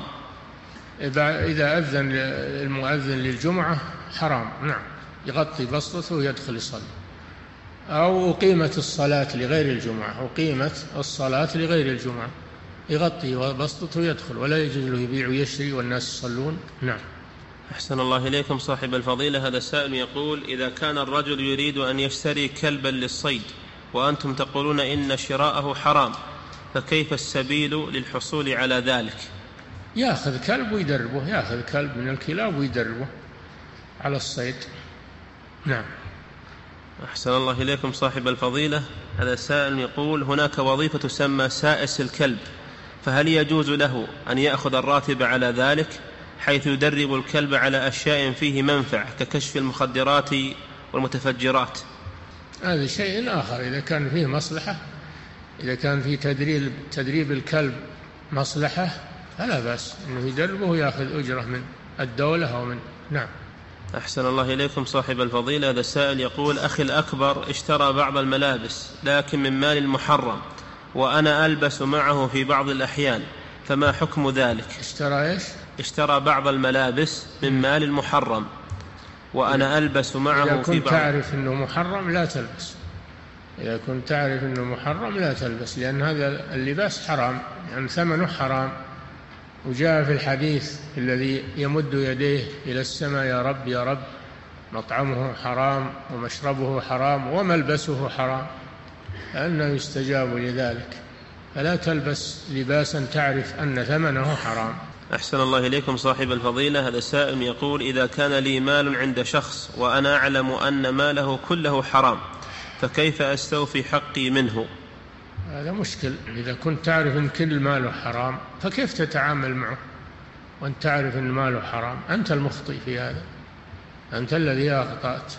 إذا أذن المؤذن للجمعة حرام، نعم، يغطي بسطته ويدخل يصلي. أو أقيمت الصلاة لغير الجمعة، أقيمت الصلاة لغير الجمعة، يغطي بسطته ويدخل، ولا يجوز له يبيع ويشتري والناس يصلون. نعم. أحسن الله إليكم صاحب الفضيلة، هذا السائل يقول: إذا كان الرجل يريد أن يشتري كلبا للصيد وأنتم تقولون إن شراءه حرام، فكيف السبيل للحصول على ذلك؟ يأخذ كلب ويدربه، يأخذ كلب من الكلاب ويدربه على الصيد. نعم. أحسن الله إليكم صاحب الفضيلة، هذا السائل يقول: هناك وظيفة تسمى سائس الكلب، فهل يجوز له أن يأخذ الراتب على ذلك، حيث يدرب الكلب على أشياء فيه منفع ككشف المخدرات والمتفجرات؟ هذا شيء آخر، إذا كان فيه مصلحة، إذا كان في تدريب الكلب مصلحة فلا بأس أنه يدربه ويأخذ أجرة من الدولة أو من. نعم. أحسن الله إليكم صاحب الفضيلة، هذا السائل يقول: أخي الأكبر اشترى بعض الملابس لكن من مال المحرم وأنا ألبس معه في بعض الأحيان، فما حكم ذلك؟ اشترى إيش؟ اشترى بعض الملابس من مال المحرم وأنا ألبس معه في بعض. إذا كنت تعرف أنه محرم لا تلبس، إذا كنت تعرف أنه محرم لا تلبس، لأن هذا اللباس حرام، يعني ثمنه حرام. وجاء في الحديث الذي يمد يديه إلى السماء: يا رب يا رب، مطعمه حرام ومشربه حرام وملبسه حرام، فأنه يستجاب لذلك. فلا تلبس لباسا تعرف أن ثمنه حرام. أحسن الله إليكم صاحب الفضيلة، هذا السائل يقول: إذا كان لي مال عند شخص وأنا أعلم أن ماله كله حرام، فكيف أستوفي حقي منه؟ هذا مشكل، إذا كنت تعرف أن كل ماله حرام فكيف تتعامل معه وأنت تعرف أن ماله حرام؟ أنت المخطئ في هذا، أنت الذي أخطأت،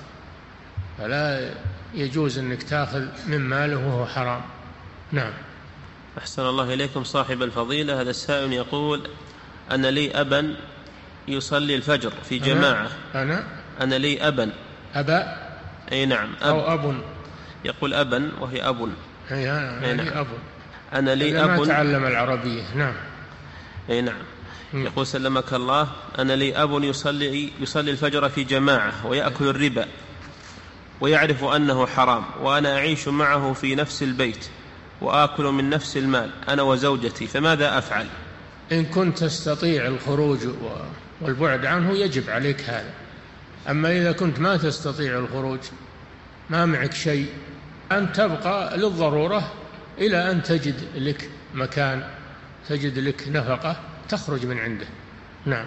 فلا يجوز أنك تأخذ من ماله وهو حرام. نعم. أحسن الله إليكم صاحب الفضيلة، هذا السائل يقول: أنا لي أبا يصلي الفجر في جماعة. أنا لي أبا. أي نعم، أو أب. يقول أبا وهي أب. أي نعم. أب. أنا لي أب. ما تعلم العربية. نعم. أي نعم. يقول: سلمك الله، أنا لي أب يصلي الفجر في جماعة ويأكل الربا ويعرف أنه حرام، وأنا أعيش معه في نفس البيت وآكل من نفس المال أنا وزوجتي، فماذا أفعل؟ إن كنت تستطيع الخروج والبعد عنه يجب عليك هذا. أما إذا كنت ما تستطيع الخروج، ما معك شيء، أن تبقى للضرورة إلى أن تجد لك مكان، تجد لك نفقة تخرج من عنده. نعم.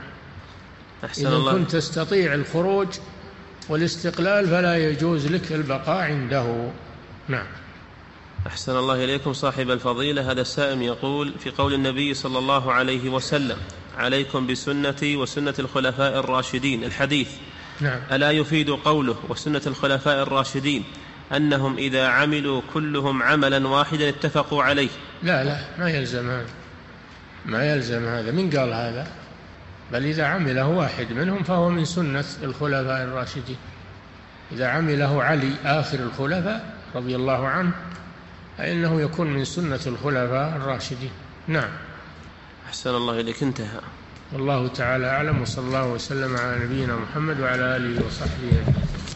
إذا كنت تستطيع الخروج والاستقلال فلا يجوز لك البقاء عنده. نعم. أحسن الله إليكم صاحب الفضيلة، هذا السائل يقول: في قول النبي صلى الله عليه وسلم: عليكم بسنتي وسنة الخلفاء الراشدين، الحديث، نعم، ألا يفيد قوله وسنة الخلفاء الراشدين أنهم إذا عملوا كلهم عملا واحدا اتفقوا عليه؟ لا، ما يلزم هذا، ما يلزم هذا. من قال هذا؟ بل إذا عمله واحد منهم فهو من سنة الخلفاء الراشدين. إذا عمله علي آخر الخلفاء رضي الله عنه فإنه يكون من سنة الخلفاء الراشدين. نعم. أحسن الله إليك. انتهى. والله تعالى أعلم، وصلى الله وسلم على نبينا محمد وعلى آله وصحبه أجمعين.